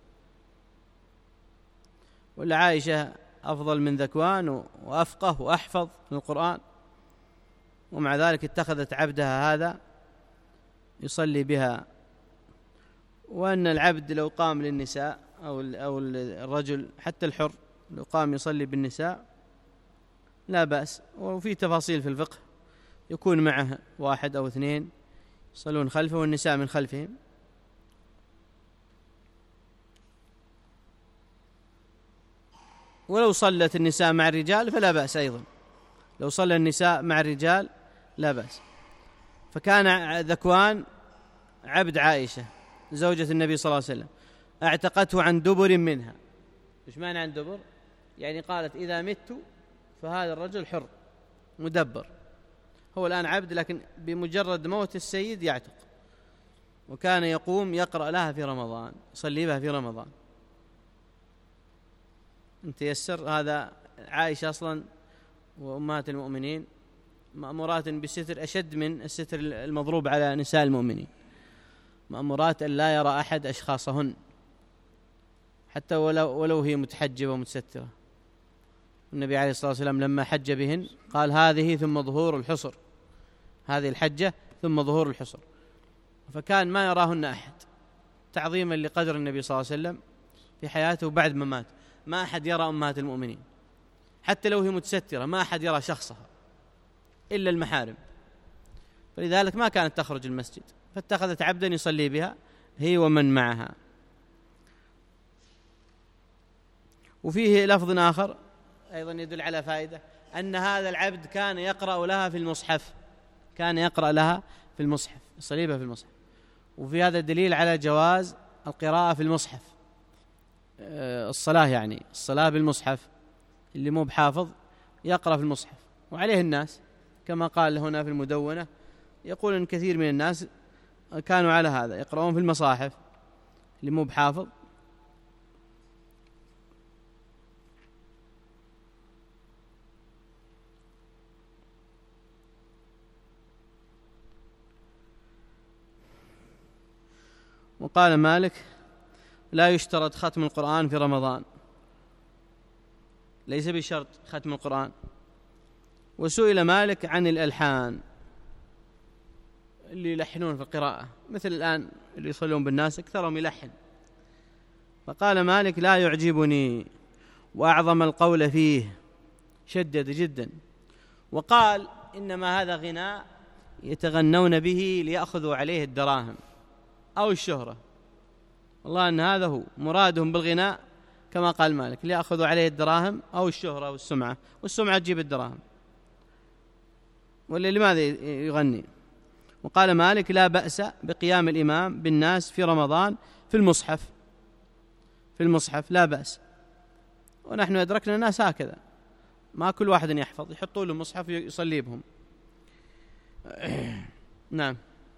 والعائشة أفضل من ذكوان وأفقه وأحفظ من القرآن، ومع ذلك اتخذت عبدها هذا يصلي بها. وأن العبد لو قام للنساء أو أو الرجل حتى الحر لو قام يصلي بالنساء لا بأس. وفي تفاصيل في الفقه يكون معه واحد أو اثنين يصلون خلفه والنساء من خلفهم. ولو صلت النساء مع الرجال فلا بأس أيضا، لو صلى النساء مع الرجال لا بأس. فكان ذكوان عبد عائشة زوجة النبي صلى الله عليه وسلم، اعتقته عن دبر منها. إيش معنى عن دبر؟ يعني قالت إذا مت فهذا الرجل حر مدبر، هو الآن عبد لكن بمجرد موت السيد يعتق. وكان يقوم يقرأ لها في رمضان، يصلي بها في رمضان إن تيسر. هذا عائشة أصلا وأمهات المؤمنين مأمورات بالستر أشد من الستر المضروب على نساء المؤمنين. مأمورات أن لا يرى أحد أشخاصهن حتى ولو, ولو هي متحجبة ومتسترة. النبي عليه الصلاة والسلام لما حج بهن قال هذه ثم ظهور الحصر، هذه الحجة ثم ظهور الحصر، فكان ما يراهن أحد تعظيما لقدر النبي صلى الله عليه وسلم في حياته وبعد ما مات. ما أحد يرى أمهات المؤمنين حتى لو هي متسترة، ما أحد يرى شخصها إلا المحارم، فلذلك ما كانت تخرج المسجد، فاتخذت عبدا يصلي بها هي ومن معها. وفيه لفظ آخر أيضا يدل على فائدة، أن هذا العبد كان يقرأ لها في المصحف، كان يقرأ لها في المصحف، يصلي بها في المصحف. وفي هذا دليل على جواز القراءة في المصحف، الصلاة يعني الصلاة بالمصحف، اللي مو بحافظ يقرأ في المصحف. وعليه الناس كما قال هنا في المدونة، يقول أن كثير من الناس كانوا على هذا، يقرؤون في المصاحف اللي مو بحافظ. وقال مالك لا يشترط ختم القرآن في رمضان، ليس بشرط ختم القرآن. وسئل مالك عن الألحان اللي يلحنون في القراءة، مثل الآن اللي يصلون بالناس أكثرهم يلحن، فقال مالك لا يعجبني، وأعظم القول فيه، شدد جدا، وقال إنما هذا غناء يتغنون به ليأخذوا عليه الدراهم أو الشهرة. والله أن هذا هو مرادهم بالغناء كما قال مالك، ليأخذوا عليه الدراهم أو الشهرة والسمعة، والسمعة تجيب الدراهم، ولا لماذا يغني؟ وقال مالك لا بأس بقيام الإمام بالناس في رمضان في المصحف، في المصحف لا بأس. ونحن أدركنا الناس هكذا، ما كل واحد يحفظ، يحطوا له مصحف يصلي بهم. نعم.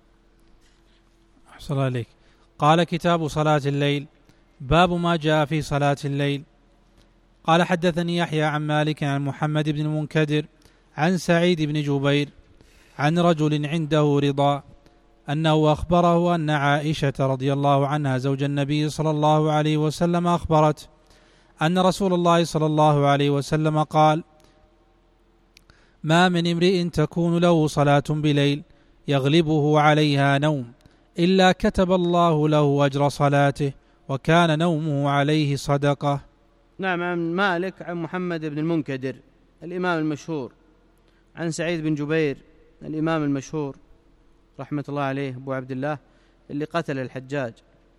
أحسن الله عليك. قال كتاب صلاة الليل، باب ما جاء في صلاة الليل. قال حدثني يحيى عن مالك عن محمد بن المنكدر عن سعيد بن جبير عن رجل عنده رضا أنه أخبره أن عائشة رضي الله عنها زوج النبي صلى الله عليه وسلم أخبرت أن رسول الله صلى الله عليه وسلم قال: ما من امرئ تكون له صلاة بليل يغلبه عليها نوم إلا كتب الله له أجر صلاته وكان نومه عليه صدقة. نعم. عن مالك عن محمد بن المنكدر الإمام المشهور، عن سعيد بن جبير الإمام المشهور رحمة الله عليه أبو عبد الله اللي قتل الحجاج،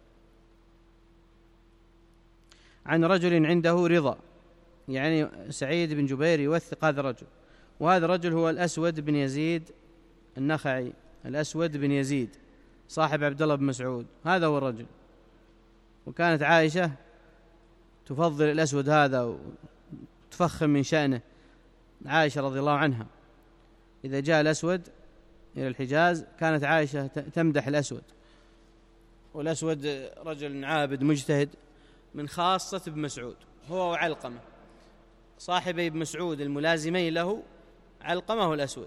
عن رجل عنده رضا، يعني سعيد بن جبير يوثق هذا الرجل، وهذا الرجل هو الأسود بن يزيد النخعي، الأسود بن يزيد صاحب عبد الله بن مسعود، هذا هو الرجل. وكانت عائشة تفضل الأسود هذا وتفخم من شأنه، عائشة رضي الله عنها إذا جاء الأسود إلى الحجاز كانت عائشة تمدح الأسود، والأسود رجل عابد مجتهد من خاصة ابن مسعود، هو وعلقمة صاحبي ابن مسعود الملازمين له، علقمة والأسود،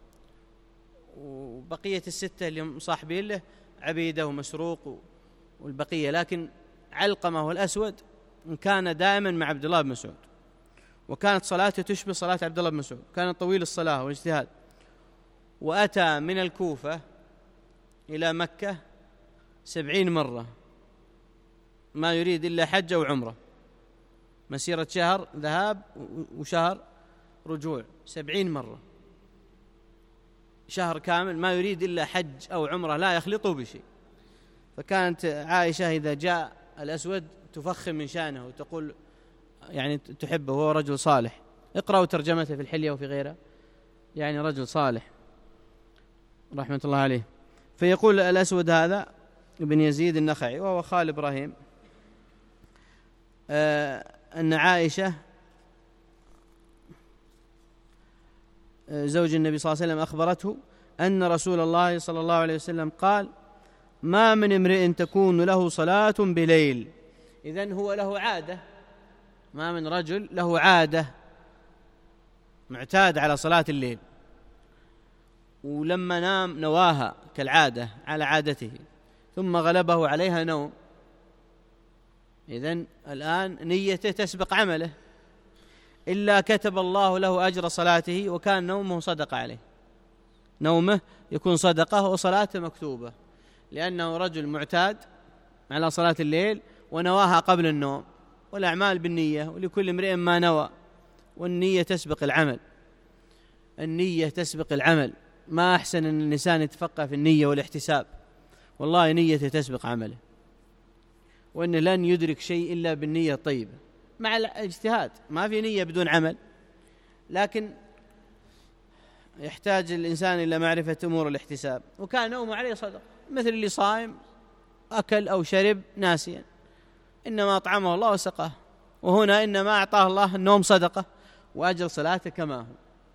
وبقية الستة اللي مصاحبين له عبيدة ومسروق والبقية، لكن علقمة والأسود كان دائما مع عبد الله بن مسعود، وكانت صلاته تشبه صلاة عبد الله بن مسعود، كان طويل الصلاة والاجتهاد. وأتى من الكوفة إلى مكة سبعين مرة ما يريد إلا حج وعمرة، مسيرة شهر ذهاب وشهر رجوع، سبعين مرة، شهر كامل ما يريد إلا حج أو عمرة لا يخلطوا بشيء. فكانت عائشة إذا جاء الأسود تفخم من شانه وتقول يعني تحبه، وهو رجل صالح، اقرأوا ترجمته في الحلية وفي غيرها، يعني رجل صالح رحمة الله عليه. فيقول الأسود هذا ابن يزيد النخعي وهو خال إبراهيم آه أن عائشة زوج النبي صلى الله عليه وسلم أخبرته أن رسول الله صلى الله عليه وسلم قال: ما من امرئ تكون له صلاة بليل. إذن هو له عادة، ما من رجل له عادة معتاد على صلاة الليل، ولما نام نواها كالعادة على عادته، ثم غلبه عليها نوم، إذن الآن نيته تسبق عمله، إلا كتب الله له أجر صلاته وكان نومه صدقة عليه، نومه يكون صدقة وصلاته مكتوبة، لأنه رجل معتاد على صلاة الليل ونواها قبل النوم، والأعمال بالنية ولكل امرئ ما نوى، والنية تسبق العمل، النية تسبق العمل. ما أحسن أن الإنسان يتفقه في النية والاحتساب، والله نيته تسبق عمله، وأنه لن يدرك شيء إلا بالنية الطيبة مع الاجتهاد. ما في نية بدون عمل، لكن يحتاج الإنسان إلى معرفة أمور الاحتساب. وكان نومه عليه صدق، مثل اللي صائم أكل أو شرب ناسيا، إنما أطعمه الله وسقاه، وهنا إنما أعطاه الله النوم صدقة وأجر صلاته كما هو.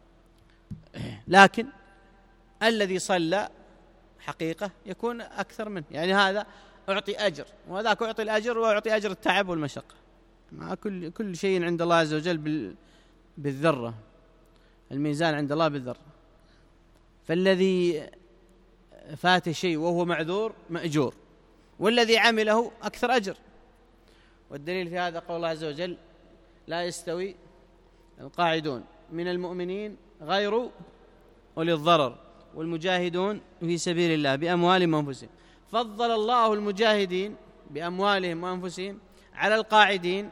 لكن الذي صلى حقيقة يكون أكثر منه، يعني هذا أعطي أجر وهذاك أعطي الأجر وأعطي أجر التعب والمشقة، مع كل كل شيء عند الله عز وجل بالذرة، الميزان عند الله بالذرة. فالذي فات شيء وهو معذور مأجور، والذي عمله أكثر أجر. والدليل في هذا قول الله عز وجل: لا يستوي القاعدون من المؤمنين غير أولي الضرر والمجاهدون في سبيل الله بأموالهم وأنفسهم. فضل الله المجاهدين بأموالهم وأنفسهم على القاعدين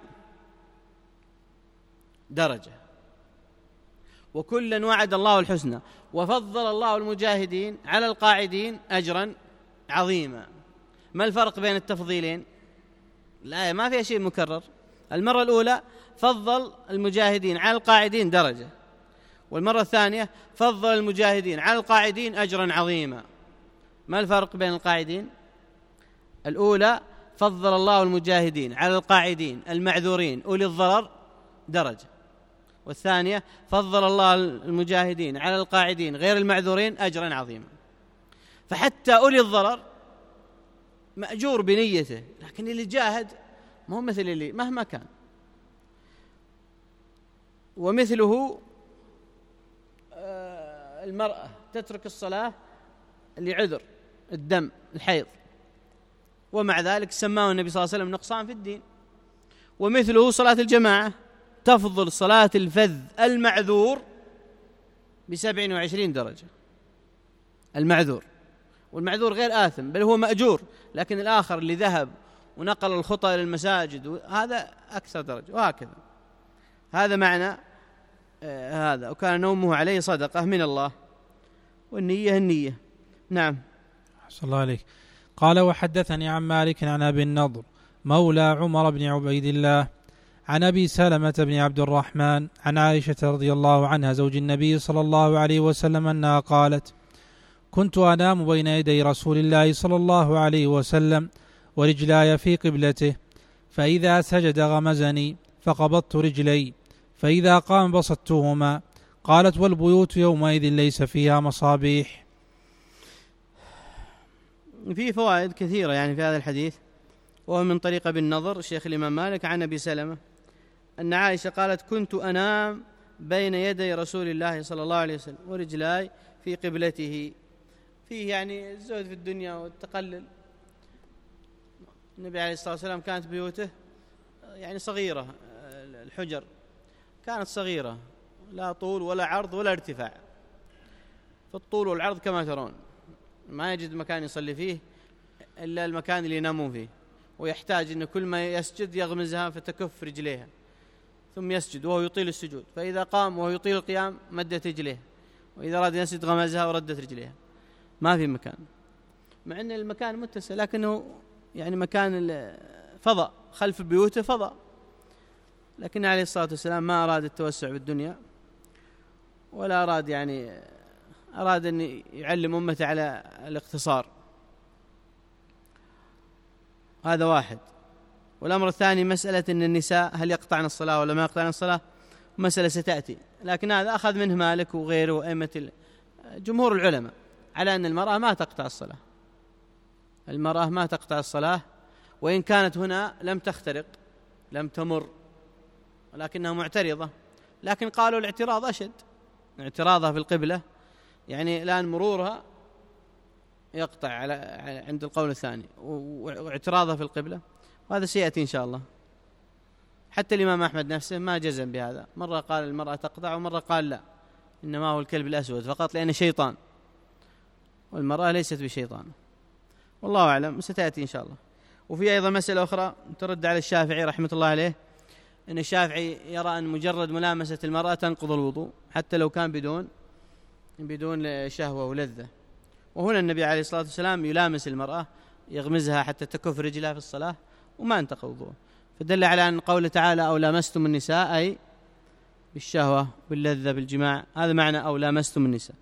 درجة، وكلا وعد الله الحسنى، وفضل الله المجاهدين على القاعدين أجرا عظيما. ما الفرق بين التفضيلين؟ لا، ما فيها شيء مكرر. المرة الأولى فضل المجاهدين على القاعدين درجة، والمرة الثانية فضل المجاهدين على القاعدين أجرا عظيما. ما الفرق بين القاعدين؟ الأولى فضل الله المجاهدين على القاعدين المعذورين أولي الضرر درجة، والثانية فضل الله المجاهدين على القاعدين غير المعذورين أجرا عظيما. فحتى أولي الضرر مأجور بنيته، لكن اللي جاهد ما هو مثل اللي مهما كان. ومثله المرأة تترك الصلاة لعذر الدم الحيض، ومع ذلك سماه النبي صلى الله عليه وسلم نقصان في الدين. ومثله صلاة الجماعة تفضل صلاة الفذ المعذور بسبع وعشرين درجة، المعذور، والمعذور غير آثم بل هو مأجور، لكن الآخر اللي ذهب ونقل الخطى إلى المساجد هذا أكثر درجة، وهكذا. هذا معنى آه هذا. وكان نومه عليه صدقة من الله، والنية النية. نعم. أحسن الله عليك. قال: وحدثني عن مالك عن أبي النضر مولى عمر بن عبيد الله عن أبي سلمة بن عبد الرحمن عن عائشة رضي الله عنها زوج النبي صلى الله عليه وسلم أنها قالت: كنت أنام بين يدي رسول الله صلى الله عليه وسلم ورجلاي في قبلته، فإذا سجد غمزني فقبضت رجلي، فإذا قام بسطتهما. قالت: والبيوت يومئذ ليس فيها مصابيح. في فوائد كثيرة يعني في هذا الحديث، وهو من طريق ابن النضر الشيخ الإمام مالك عن أبي سلمة أن عائشة قالت: كنت أنام بين يدي رسول الله صلى الله عليه وسلم ورجلاي في قبلته. فيه يعني الزهد في الدنيا والتقلل. النبي عليه الصلاة والسلام كانت بيوته يعني صغيرة، الحجر كانت صغيرة، لا طول ولا عرض ولا ارتفاع، فالطول والعرض كما ترون، ما يجد مكان يصلي فيه إلا المكان اللي ينامون فيه، ويحتاج أن كل ما يسجد يغمزها فتكف رجليها ثم يسجد وهو يطيل السجود، فإذا قام وهو يطيل القيام مدت رجليه، وإذا أراد يسجد غمزها وردت رجليها. ما في مكان، مع أن المكان متسع، لكنه يعني مكان فضاء خلف بيوته فضاء. لكن عليه الصلاة والسلام ما أراد التوسع بالدنيا، ولا أراد يعني أراد أن يعلم أمته على الاقتصار. هذا واحد. والأمر الثاني مسألة أن النساء هل يقطعن الصلاة ولا ما يقطعن الصلاة، مسألة ستأتي، لكن هذا أخذ منه مالك وغيره وأئمة جمهور العلماء على أن المرأة ما تقطع الصلاة، المرأة ما تقطع الصلاة، وإن كانت هنا لم تخترق لم تمر، ولكنها معترضة. لكن قالوا الاعتراض أشد، اعتراضها في القبلة يعني الآن مرورها يقطع على عند القول الثاني واعتراضه في القبلة، وهذا سيأتي إن شاء الله. حتى الإمام أحمد نفسه ما جزم بهذا، مرة قال المرأة تقطع ومرة قال لا، إنما هو الكلب الأسود فقط لأنه شيطان، والمرأة ليست بشيطان، والله أعلم، ستأتي إن شاء الله. وفي أيضا مسألة أخرى ترد على الشافعي رحمة الله عليه، أن الشافعي يرى أن مجرد ملامسة المرأة تنقض الوضوء حتى لو كان بدون بدون شهوة ولذة. وهنا النبي عليه الصلاة والسلام يلامس المرأة، يغمزها حتى تكف رجلها في الصلاة وما انتقض وضوء، فدل على أن قوله تعالى أو لامستم النساء أي بالشهوة باللذة بالجماع، هذا معنى أو لامستم النساء.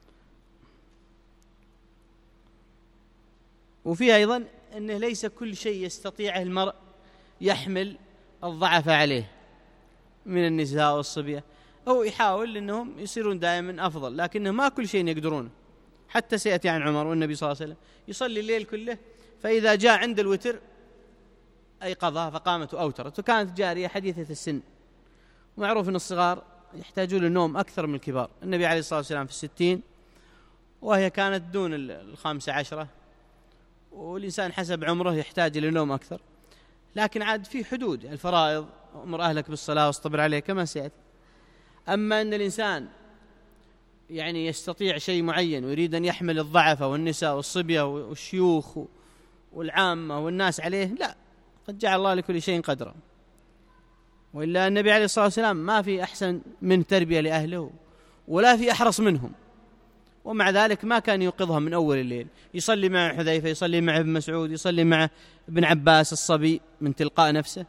وفي أيضا أنه ليس كل شيء يستطيعه المرء يحمل الضعف عليه من النساء والصبية، أو يحاول أنهم يصيرون دائما أفضل، لكنه ما كل شيء يقدرونه. حتى سيأتي عن عمر والنبي صلى الله عليه وسلم يصلي الليل كله، فإذا جاء عند الوتر أيقظها فقامت وأوترت، وكانت جارية حديثة السن، ومعروف أن الصغار يحتاجون للنوم أكثر من الكبار. النبي عليه الصلاة والسلام في الستين وهي كانت دون الخامسة عشرة، والإنسان حسب عمره يحتاج للنوم أكثر، لكن عاد في حدود الفرائض، أمر أهلك بالصلاة واصطبر عليه كما سيأتي. أما أن الإنسان يعني يستطيع شيء معين ويريد أن يحمل الضعف والنساء والصبية والشيوخ والعامة والناس عليه، لا، قد جعل الله لكل شيء قدرا. وإلا النبي عليه الصلاة والسلام ما في أحسن من تربية لأهله ولا في أحرص منهم، ومع ذلك ما كان يوقظهم من أول الليل، يصلي مع حذيفة، يصلي مع ابن مسعود، يصلي مع ابن عباس الصبي من تلقاء نفسه.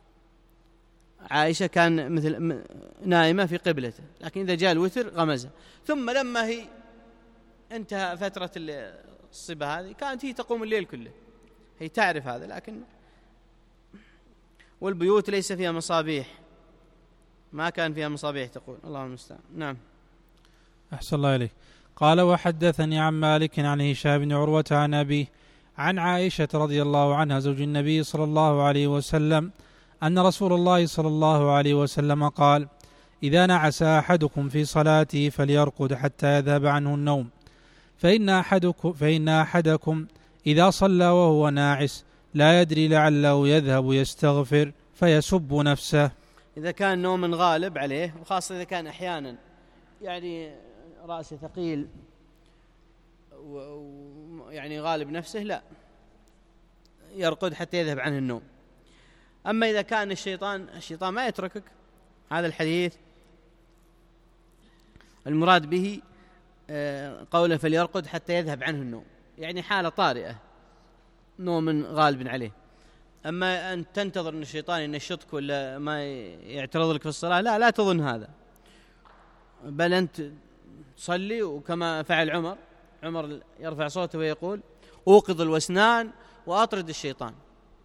عائشة كان مثل نائمة في قبلته، لكن إذا جاء الوتر غمزها. ثم لما هي انتهى فترة الصبا هذه كانت هي تقوم الليل كله، هي تعرف هذا. لكن والبيوت ليس فيها مصابيح، ما كان فيها مصابيح تقول، الله المستعان. نعم. أحسن الله إليك. قال وحدثني عن مالك عن هشام بن عروة عن أبيه عن عائشة رضي الله عنها زوج النبي صلى الله عليه وسلم أن رسول الله صلى الله عليه وسلم قال إذا نعس أحدكم في صلاته فليرقد حتى يذهب عنه النوم، فإن أحدكم, فإن أحدكم إذا صلى وهو ناعس لا يدري لعله يذهب يستغفر فيسب نفسه. إذا كان نوم غالب عليه، وخاصة إذا كان أحيانا يعني رأسه ثقيل ويعني غالب نفسه، لا، يرقد حتى يذهب عنه النوم. أما إذا كان الشيطان الشيطان ما يتركك، هذا الحديث المراد به قوله فليرقد حتى يذهب عنه النوم، يعني حالة طارئة، نوم غالب عليه. أما أن تنتظر أن الشيطان ينشطك ولا ما يعترض لك في الصلاة، لا لا تظن هذا، بل أنت تصلي. وكما فعل عمر عمر يرفع صوته ويقول أوقظ الوسنان وأطرد الشيطان،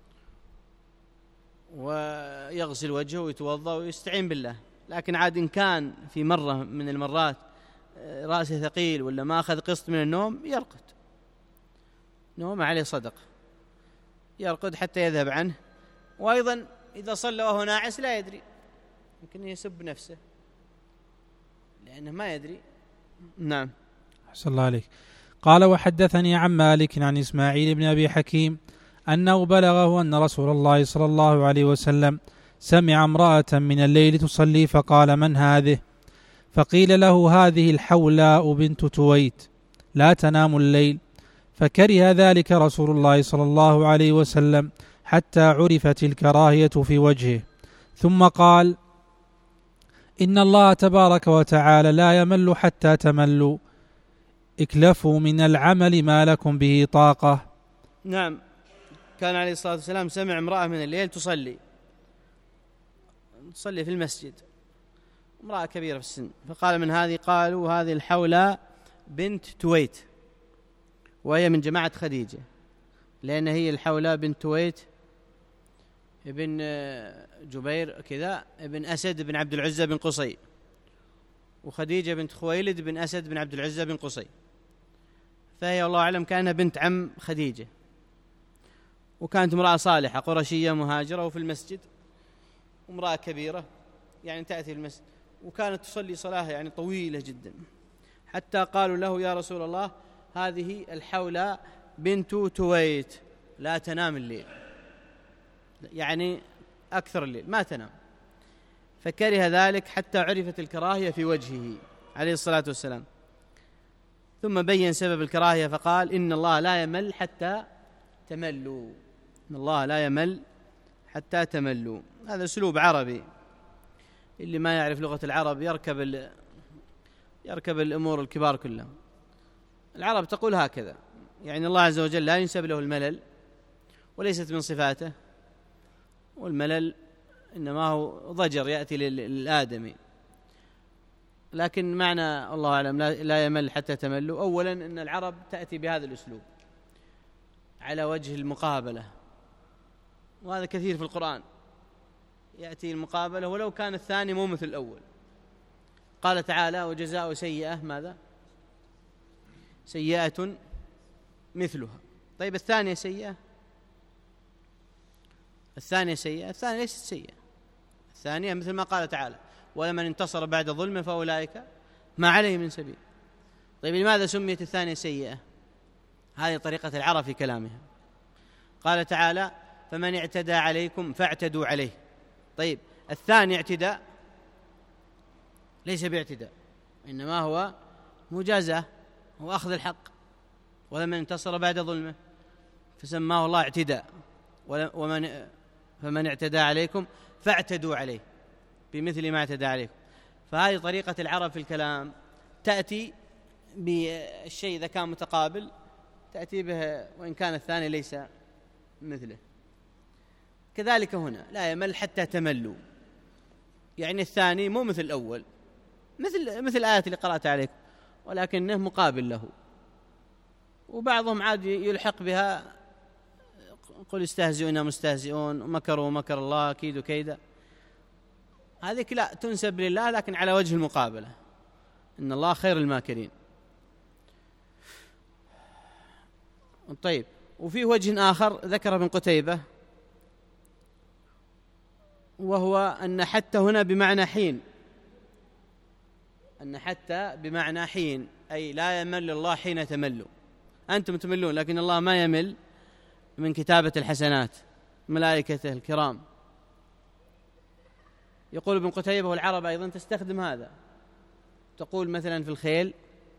ويغسل وجهه ويتوضأ ويستعين بالله. لكن عاد إن كان في مرة من المرات رأسه ثقيل ولا ما أخذ قسط من النوم، يرقد، نوم عليه صدق، يرقد حتى يذهب عنه. وأيضا إذا صلى وهو ناعس لا يدري، يمكن يسب نفسه لأنه ما يدري. نعم. أحسن الله عليك. قال وحدثني عن مالك عن إسماعيل بن أبي حكيم أنه بلغه أن رسول الله صلى الله عليه وسلم سمع امرأة من الليل تصلي فقال من هذه؟ فقيل له هذه الحولاء بنت تويت لا تنام الليل، فكره ذلك رسول الله صلى الله عليه وسلم حتى عرفت الكراهية في وجهه، ثم قال إن الله تبارك وتعالى لا يمل حتى تملوا، اكلفوا من العمل ما لكم به طاقة. نعم. كان عليه الصلاة والسلام سمع امرأة من الليل تصلي تصلي في المسجد، امرأة كبيرة في السن، فقال من هذه؟ قالوا هذه الحولاء بنت تويت، وهي من جماعة خديجة، لأن هي الحولاء بنت تويت ابن جبير كذا ابن أسد بن عبد العزة بن قصي، وخديجة بنت خويلد بن أسد بن عبد العزة بن قصي، فهي الله أعلم كانت بنت عم خديجة، وكانت امرأة صالحة قرشية مهاجرة، وفي المسجد امرأة كبيرة يعني تأتي المسجد، وكانت تصلي صلاة يعني طويلة جدا، حتى قالوا له يا رسول الله هذه الحولة بنت تويت لا تنام الليل، يعني أكثر الليل ما تنام، فكره ذلك حتى عرفت الكراهية في وجهه عليه الصلاة والسلام. ثم بين سبب الكراهية فقال إن الله لا يمل حتى تملوا، إن الله لا يمل حتى تملوا. هذا أسلوب عربي، اللي ما يعرف لغة العرب يركب يركب الأمور الكبار كلها. العرب تقول هكذا، يعني الله عز وجل لا ينسب له الملل وليست من صفاته، والملل إنما هو ضجر يأتي للآدمي. لكن معنى الله أعلم لا يمل حتى تملوا، أولا أن العرب تأتي بهذا الأسلوب على وجه المقابلة، وهذا كثير في القرآن، يأتي المقابلة ولو كان الثاني مو مثل الأول. قال تعالى وجزاء سيئة ماذا؟ سيئة مثلها. طيب الثانية سيئة، الثانية سيئة، الثانية ليست سيئة، الثانية مثل ما قال تعالى ولمن انتصر بعد ظلم فأولئك ما عليه من سبيل. طيب لماذا سميت الثانية سيئة؟ هذه طريقة العرب في كلامها. قال تعالى فمن اعتدى عليكم فاعتدوا عليه. طيب الثاني اعتداء ليس باعتداء، إنما هو مجازاة، هو أخذ الحق. ولمن انتصر بعد ظلمه فسماه الله اعتداء. ومن فمن اعتدى عليكم فاعتدوا عليه بمثل ما اعتدى عليكم. فهذه طريقة العرب في الكلام، تأتي بالشيء إذا كان متقابل تأتي به وإن كان الثاني ليس مثله. كذلك هنا لا يمل حتى تملوا، يعني الثاني مو مثل الأول، مثل مثل الآية اللي قرأتها عليكم، ولكنه مقابل له. وبعضهم عاد يلحق بها قل استهزئوا إنا مستهزئون ومكروا مكر الله كيدوا كيدا، هذه لا تنسب لله لكن على وجه المقابلة، إن الله خير الماكرين. طيب وفي وجه آخر ذكر ابن قتيبة، وهو أن حتى هنا بمعنى حين، أن حتى بمعنى حين، أي لا يمل الله حين تملوا. أنتم تملون لكن الله ما يمل من كتابة الحسنات، ملائكته الكرام. يقول ابن قتيبة والعرب أيضا تستخدم هذا، تقول مثلا في الخيل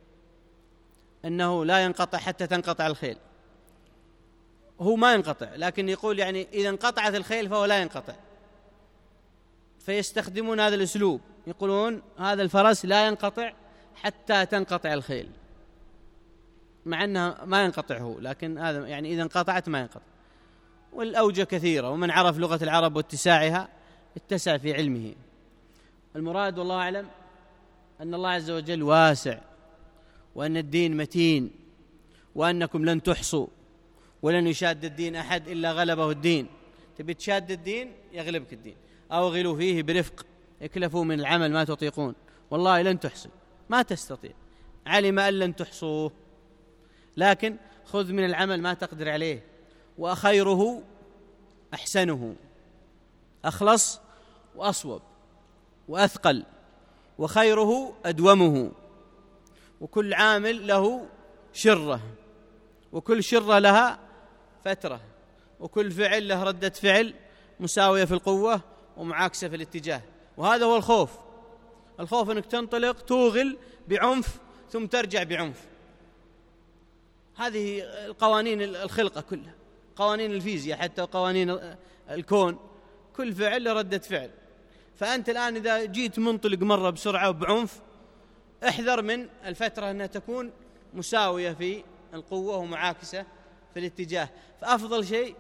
أنه لا ينقطع حتى تنقطع الخيل، هو ما ينقطع، لكن يقول يعني إذا انقطعت الخيل فهو لا ينقطع، فيستخدمون هذا الأسلوب، يقولون هذا الفرس لا ينقطع حتى تنقطع الخيل، مع أنها ما ينقطع هو، لكن هذا يعني إذا انقطعت ما ينقطع. والأوجه كثيرة، ومن عرف لغة العرب واتساعها اتسع في علمه. المراد والله أعلم أن الله عز وجل واسع، وأن الدين متين، وأنكم لن تحصوا ولن يشاد الدين أحد إلا غلبه الدين. تبي تشاد الدين يغلبك الدين، أو غلوا فيه برفق، اكلفوا من العمل ما تطيقون، والله لن تحصوا، ما تستطيع، علم أن لن تحصوه، لكن خذ من العمل ما تقدر عليه. وخيره أحسنه، أخلص وأصوب وأثقل، وخيره أدومه. وكل عامل له شرة، وكل شرة لها فترة، وكل فعل له ردة فعل مساوية في القوة ومعاكسة في الاتجاه. وهذا هو الخوف. الخوف أنك تنطلق توغل بعنف ثم ترجع بعنف. هذه القوانين الخلقة كلها، قوانين الفيزياء حتى قوانين الكون، كل فعل له ردة فعل. فأنت الآن إذا جيت منطلق مرة بسرعة وبعنف، احذر من الفترة أنها تكون مساوية في القوة ومعاكسة في الاتجاه. فأفضل شيء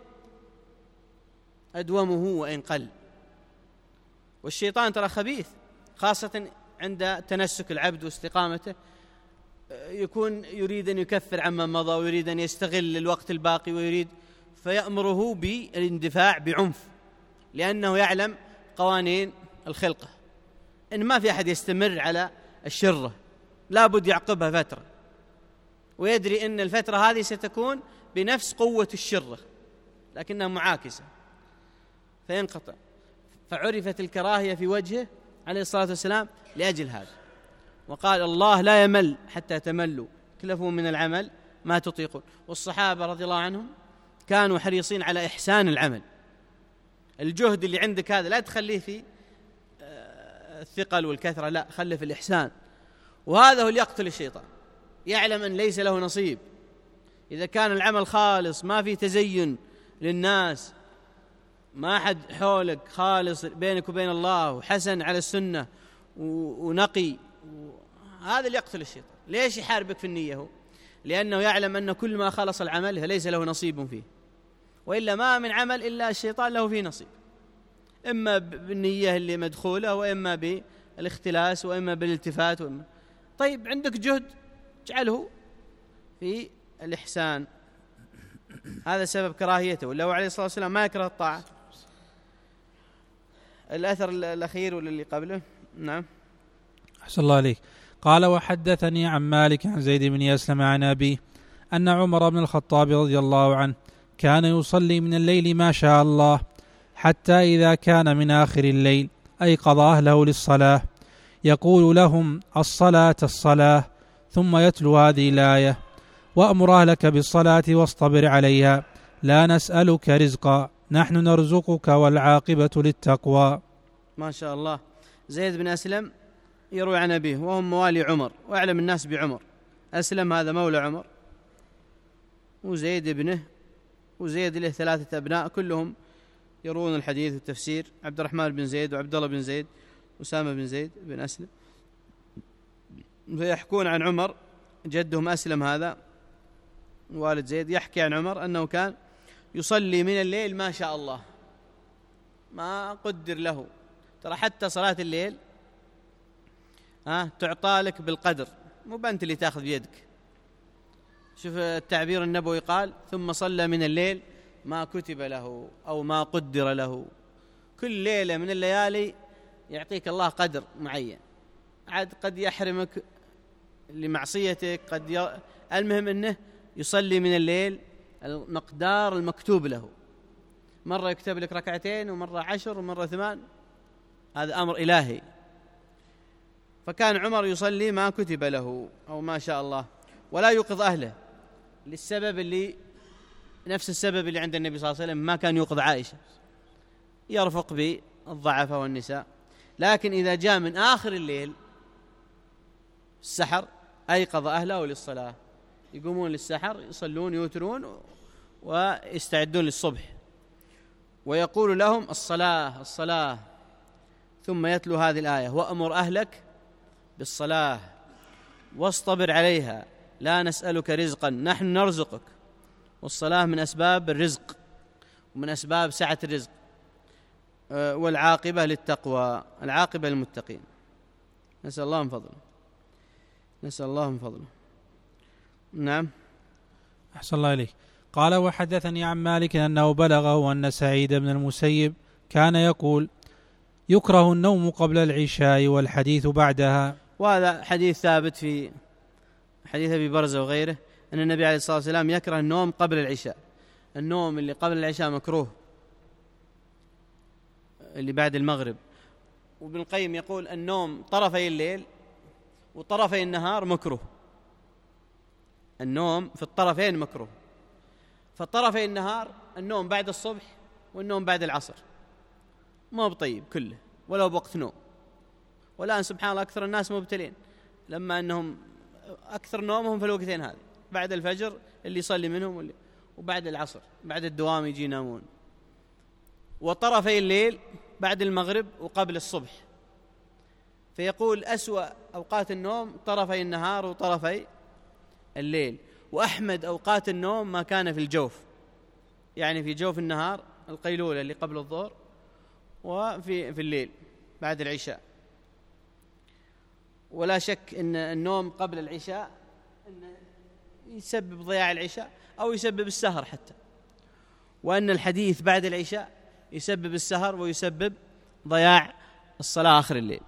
أدومه وإن قل. والشيطان ترى خبيث، خاصة عند تنسك العبد واستقامته، يكون يريد أن يكفر عما مضى، ويريد أن يستغل الوقت الباقي، ويريد فيأمره بالاندفاع بعنف، لأنه يعلم قوانين الخلقة، إن ما في أحد يستمر على الشرة، لا بد يعقبها فترة، ويدري أن الفترة هذه ستكون بنفس قوة الشرة لكنها معاكسة فينقطع. فعرفت الكراهية في وجهه عليه الصلاة والسلام لأجل هذا. وقال الله لا يمل حتى تملوا، كلفوا من العمل ما تطيقون. والصحابة رضي الله عنهم كانوا حريصين على إحسان العمل. الجهد اللي عندك هذا لا تخليه في الثقل والكثرة، لا، خليه في الإحسان. وهذا هو اللي يقتل الشيطان، يعلم أن ليس له نصيب. إذا كان العمل خالص، ما في تزين للناس، ما حد حولك، خالص بينك وبين الله، وحسن على السنة ونقي، هذا اللي يقتل الشيطان. ليش يحاربك في النية؟ هو لأنه يعلم أن كل ما خلص العمل ليس له نصيب فيه، وإلا ما من عمل إلا الشيطان له فيه نصيب، إما بالنية اللي مدخولة، وإما بالاختلاس، وإما بالالتفات، وإما. طيب عندك جهد، اجعله في الإحسان. هذا سبب كراهيته، ولا هو عليه الصلاة والسلام ما يكره الطاعة. الأثر الأخير ولا اللي قبله؟ نعم. أحسن الله عليك. قال: وحدثني عن مالك عن زيد بن أسلم عن أبيه أن عمر بن الخطاب رضي الله عنه كان يصلي من الليل ما شاء الله، حتى إذا كان من آخر الليل أيقظ أهله للصلاة، يقول لهم: الصلاة الصلاة، ثم يتلو هذه الآية: وأمر أهلك بالصلاة واصطبر عليها، لا نسألك رزقا نحن نرزقك والعاقبة للتقوى. ما شاء الله. زيد بن أسلم يروي عن أبيه، وهم موالي عمر، وأعلم الناس بعمر. أسلم هذا مولى عمر، وزيد ابنه، وزيد له ثلاثة أبناء كلهم يروون الحديث والتفسير: عبد الرحمن بن زيد، وعبد الله بن زيد، وأسامة بن زيد بن أسلم. فيحكون عن عمر جدهم أسلم هذا والد زيد، يحكي عن عمر أنه كان يصلي من الليل ما شاء الله، ما قدر له. ترى حتى صلاة الليل ها تعطى لك بالقدر، مو بأنت اللي تأخذ بيدك. شوف التعبير النبوي، قال: ثم صلى من الليل ما كتب له أو ما قدر له. كل ليلة من الليالي يعطيك الله قدر معين، عاد قد يحرمك لمعصيتك، قد ي... المهم أنه يصلي من الليل المقدار المكتوب له. مرة يكتب لك ركعتين، ومرة عشر، ومرة ثمان، هذا أمر إلهي. فكان عمر يصلي ما كتب له أو ما شاء الله، ولا يوقظ أهله، للسبب اللي نفس السبب اللي عند النبي صلى الله عليه وسلم، ما كان يوقظ عائشة، يرفق بالضعفاء والنساء. لكن إذا جاء من آخر الليل السحر أيقظ أهله للصلاة، يقومون للسحر، يصلون، يوترون، ويستعدون للصبح، ويقول لهم: الصلاة الصلاة، ثم يتلو هذه الآية: وأمر أهلك بالصلاة واصطبر عليها، لا نسألك رزقا نحن نرزقك. والصلاة من أسباب الرزق، ومن أسباب سعة الرزق، والعاقبة للتقوى، العاقبة للمتقين. نسأل الله من فضله، نسأل الله من فضله. نعم. أحسن الله إليك. قال: وحدثني عن مالك أنه بلغه أن سعيد بن المسيب كان يقول: يكره النوم قبل العشاء والحديث بعدها. وهذا حديث ثابت في حديث أبي برزة وغيره، أن النبي عليه الصلاة والسلام يكره النوم قبل العشاء. النوم اللي قبل العشاء مكروه، اللي بعد المغرب. وابن القيم يقول: النوم طرفي الليل وطرفي النهار مكروه. النوم في الطرفين مكروه. فطرفي النهار النوم بعد الصبح والنوم بعد العصر ما بطيب كله، ولو بوقت نوم. والآن سبحان الله أكثر الناس مبتلين، لما أنهم أكثر نومهم في الوقتين هذه، بعد الفجر اللي يصلي منهم واللي وبعد العصر، بعد الدوام يجي ينامون. وطرفي الليل بعد المغرب وقبل الصبح. فيقول: أسوأ أوقات النوم طرفي النهار وطرفي الليل. وأحمد أوقات النوم ما كان في الجوف، يعني في جوف النهار القيلولة اللي قبل الظهر، وفي في الليل بعد العشاء. ولا شك أن النوم قبل العشاء أنه يسبب ضياع العشاء أو يسبب السهر حتى، وأن الحديث بعد العشاء يسبب السهر ويسبب ضياع الصلاة آخر الليل.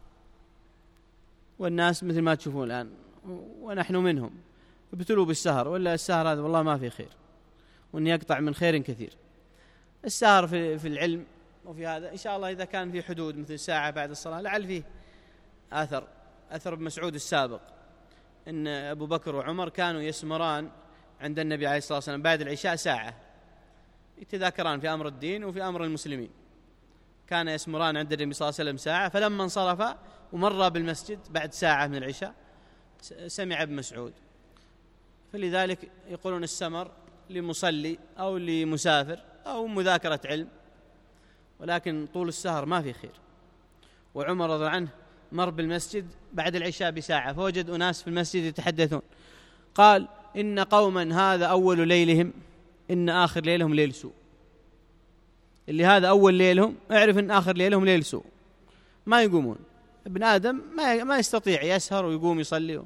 والناس مثل ما تشوفون الآن ونحن منهم ابتلوا بالسهر، ولا السهر هذا والله ما في خير، وأن يقطع من خير كثير. السهر في, في العلم وفي هذا إن شاء الله إذا كان في حدود مثل ساعة بعد الصلاة، لعل فيه أثر أثر ابن مسعود السابق، أن أبو بكر وعمر كانوا يسمران عند النبي عليه الصلاة والسلام بعد العشاء ساعة، يتذاكران في أمر الدين وفي أمر المسلمين. كان يسمران عند النبي صلى الله عليه وسلم ساعة، فلما انصرف ومر بالمسجد بعد ساعة من العشاء سمع ابن مسعود. فلذلك يقولون السمر لمصلي أو لمسافر أو مذاكرة علم، ولكن طول السهر ما في خير. وعمر رضي الله عنه مر بالمسجد بعد العشاء بساعة فوجد أناس في المسجد يتحدثون، قال: إن قوما هذا أول ليلهم إن آخر ليلهم ليل سوء. اللي هذا أول ليلهم اعرف إن آخر ليلهم ليل سوء، ما يقومون. ابن آدم ما ما يستطيع يسهر ويقوم يصلي.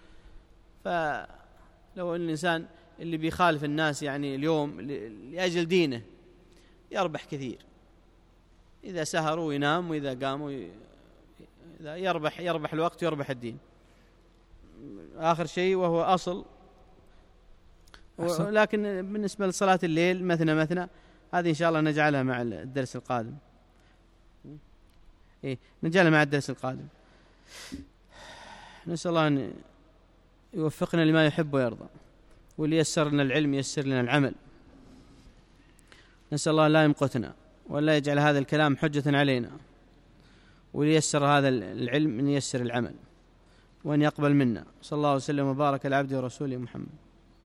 فلو الإنسان اللي بيخالف الناس يعني اليوم لأجل دينه يربح كثير، إذا سهروا وينام وإذا قاموا إذا يربح يربح الوقت ويربح الدين. آخر شيء وهو أصل. لكن بالنسبة لصلاة الليل مثنى مثنى هذه إن شاء الله نجعلها مع الدرس القادم. إيه نجعلها مع الدرس القادم. نسأل الله أن يوفقنا لما يحب ويرضى، واللي يسر لنا العلم يسر لنا العمل. نسأل الله لا يمقتنا ولا يجعل هذا الكلام حجة علينا، وليسر هذا العلم أن ييسر العمل وأن يقبل منا. صلى الله وسلم وبارك على عبده ورسوله محمد.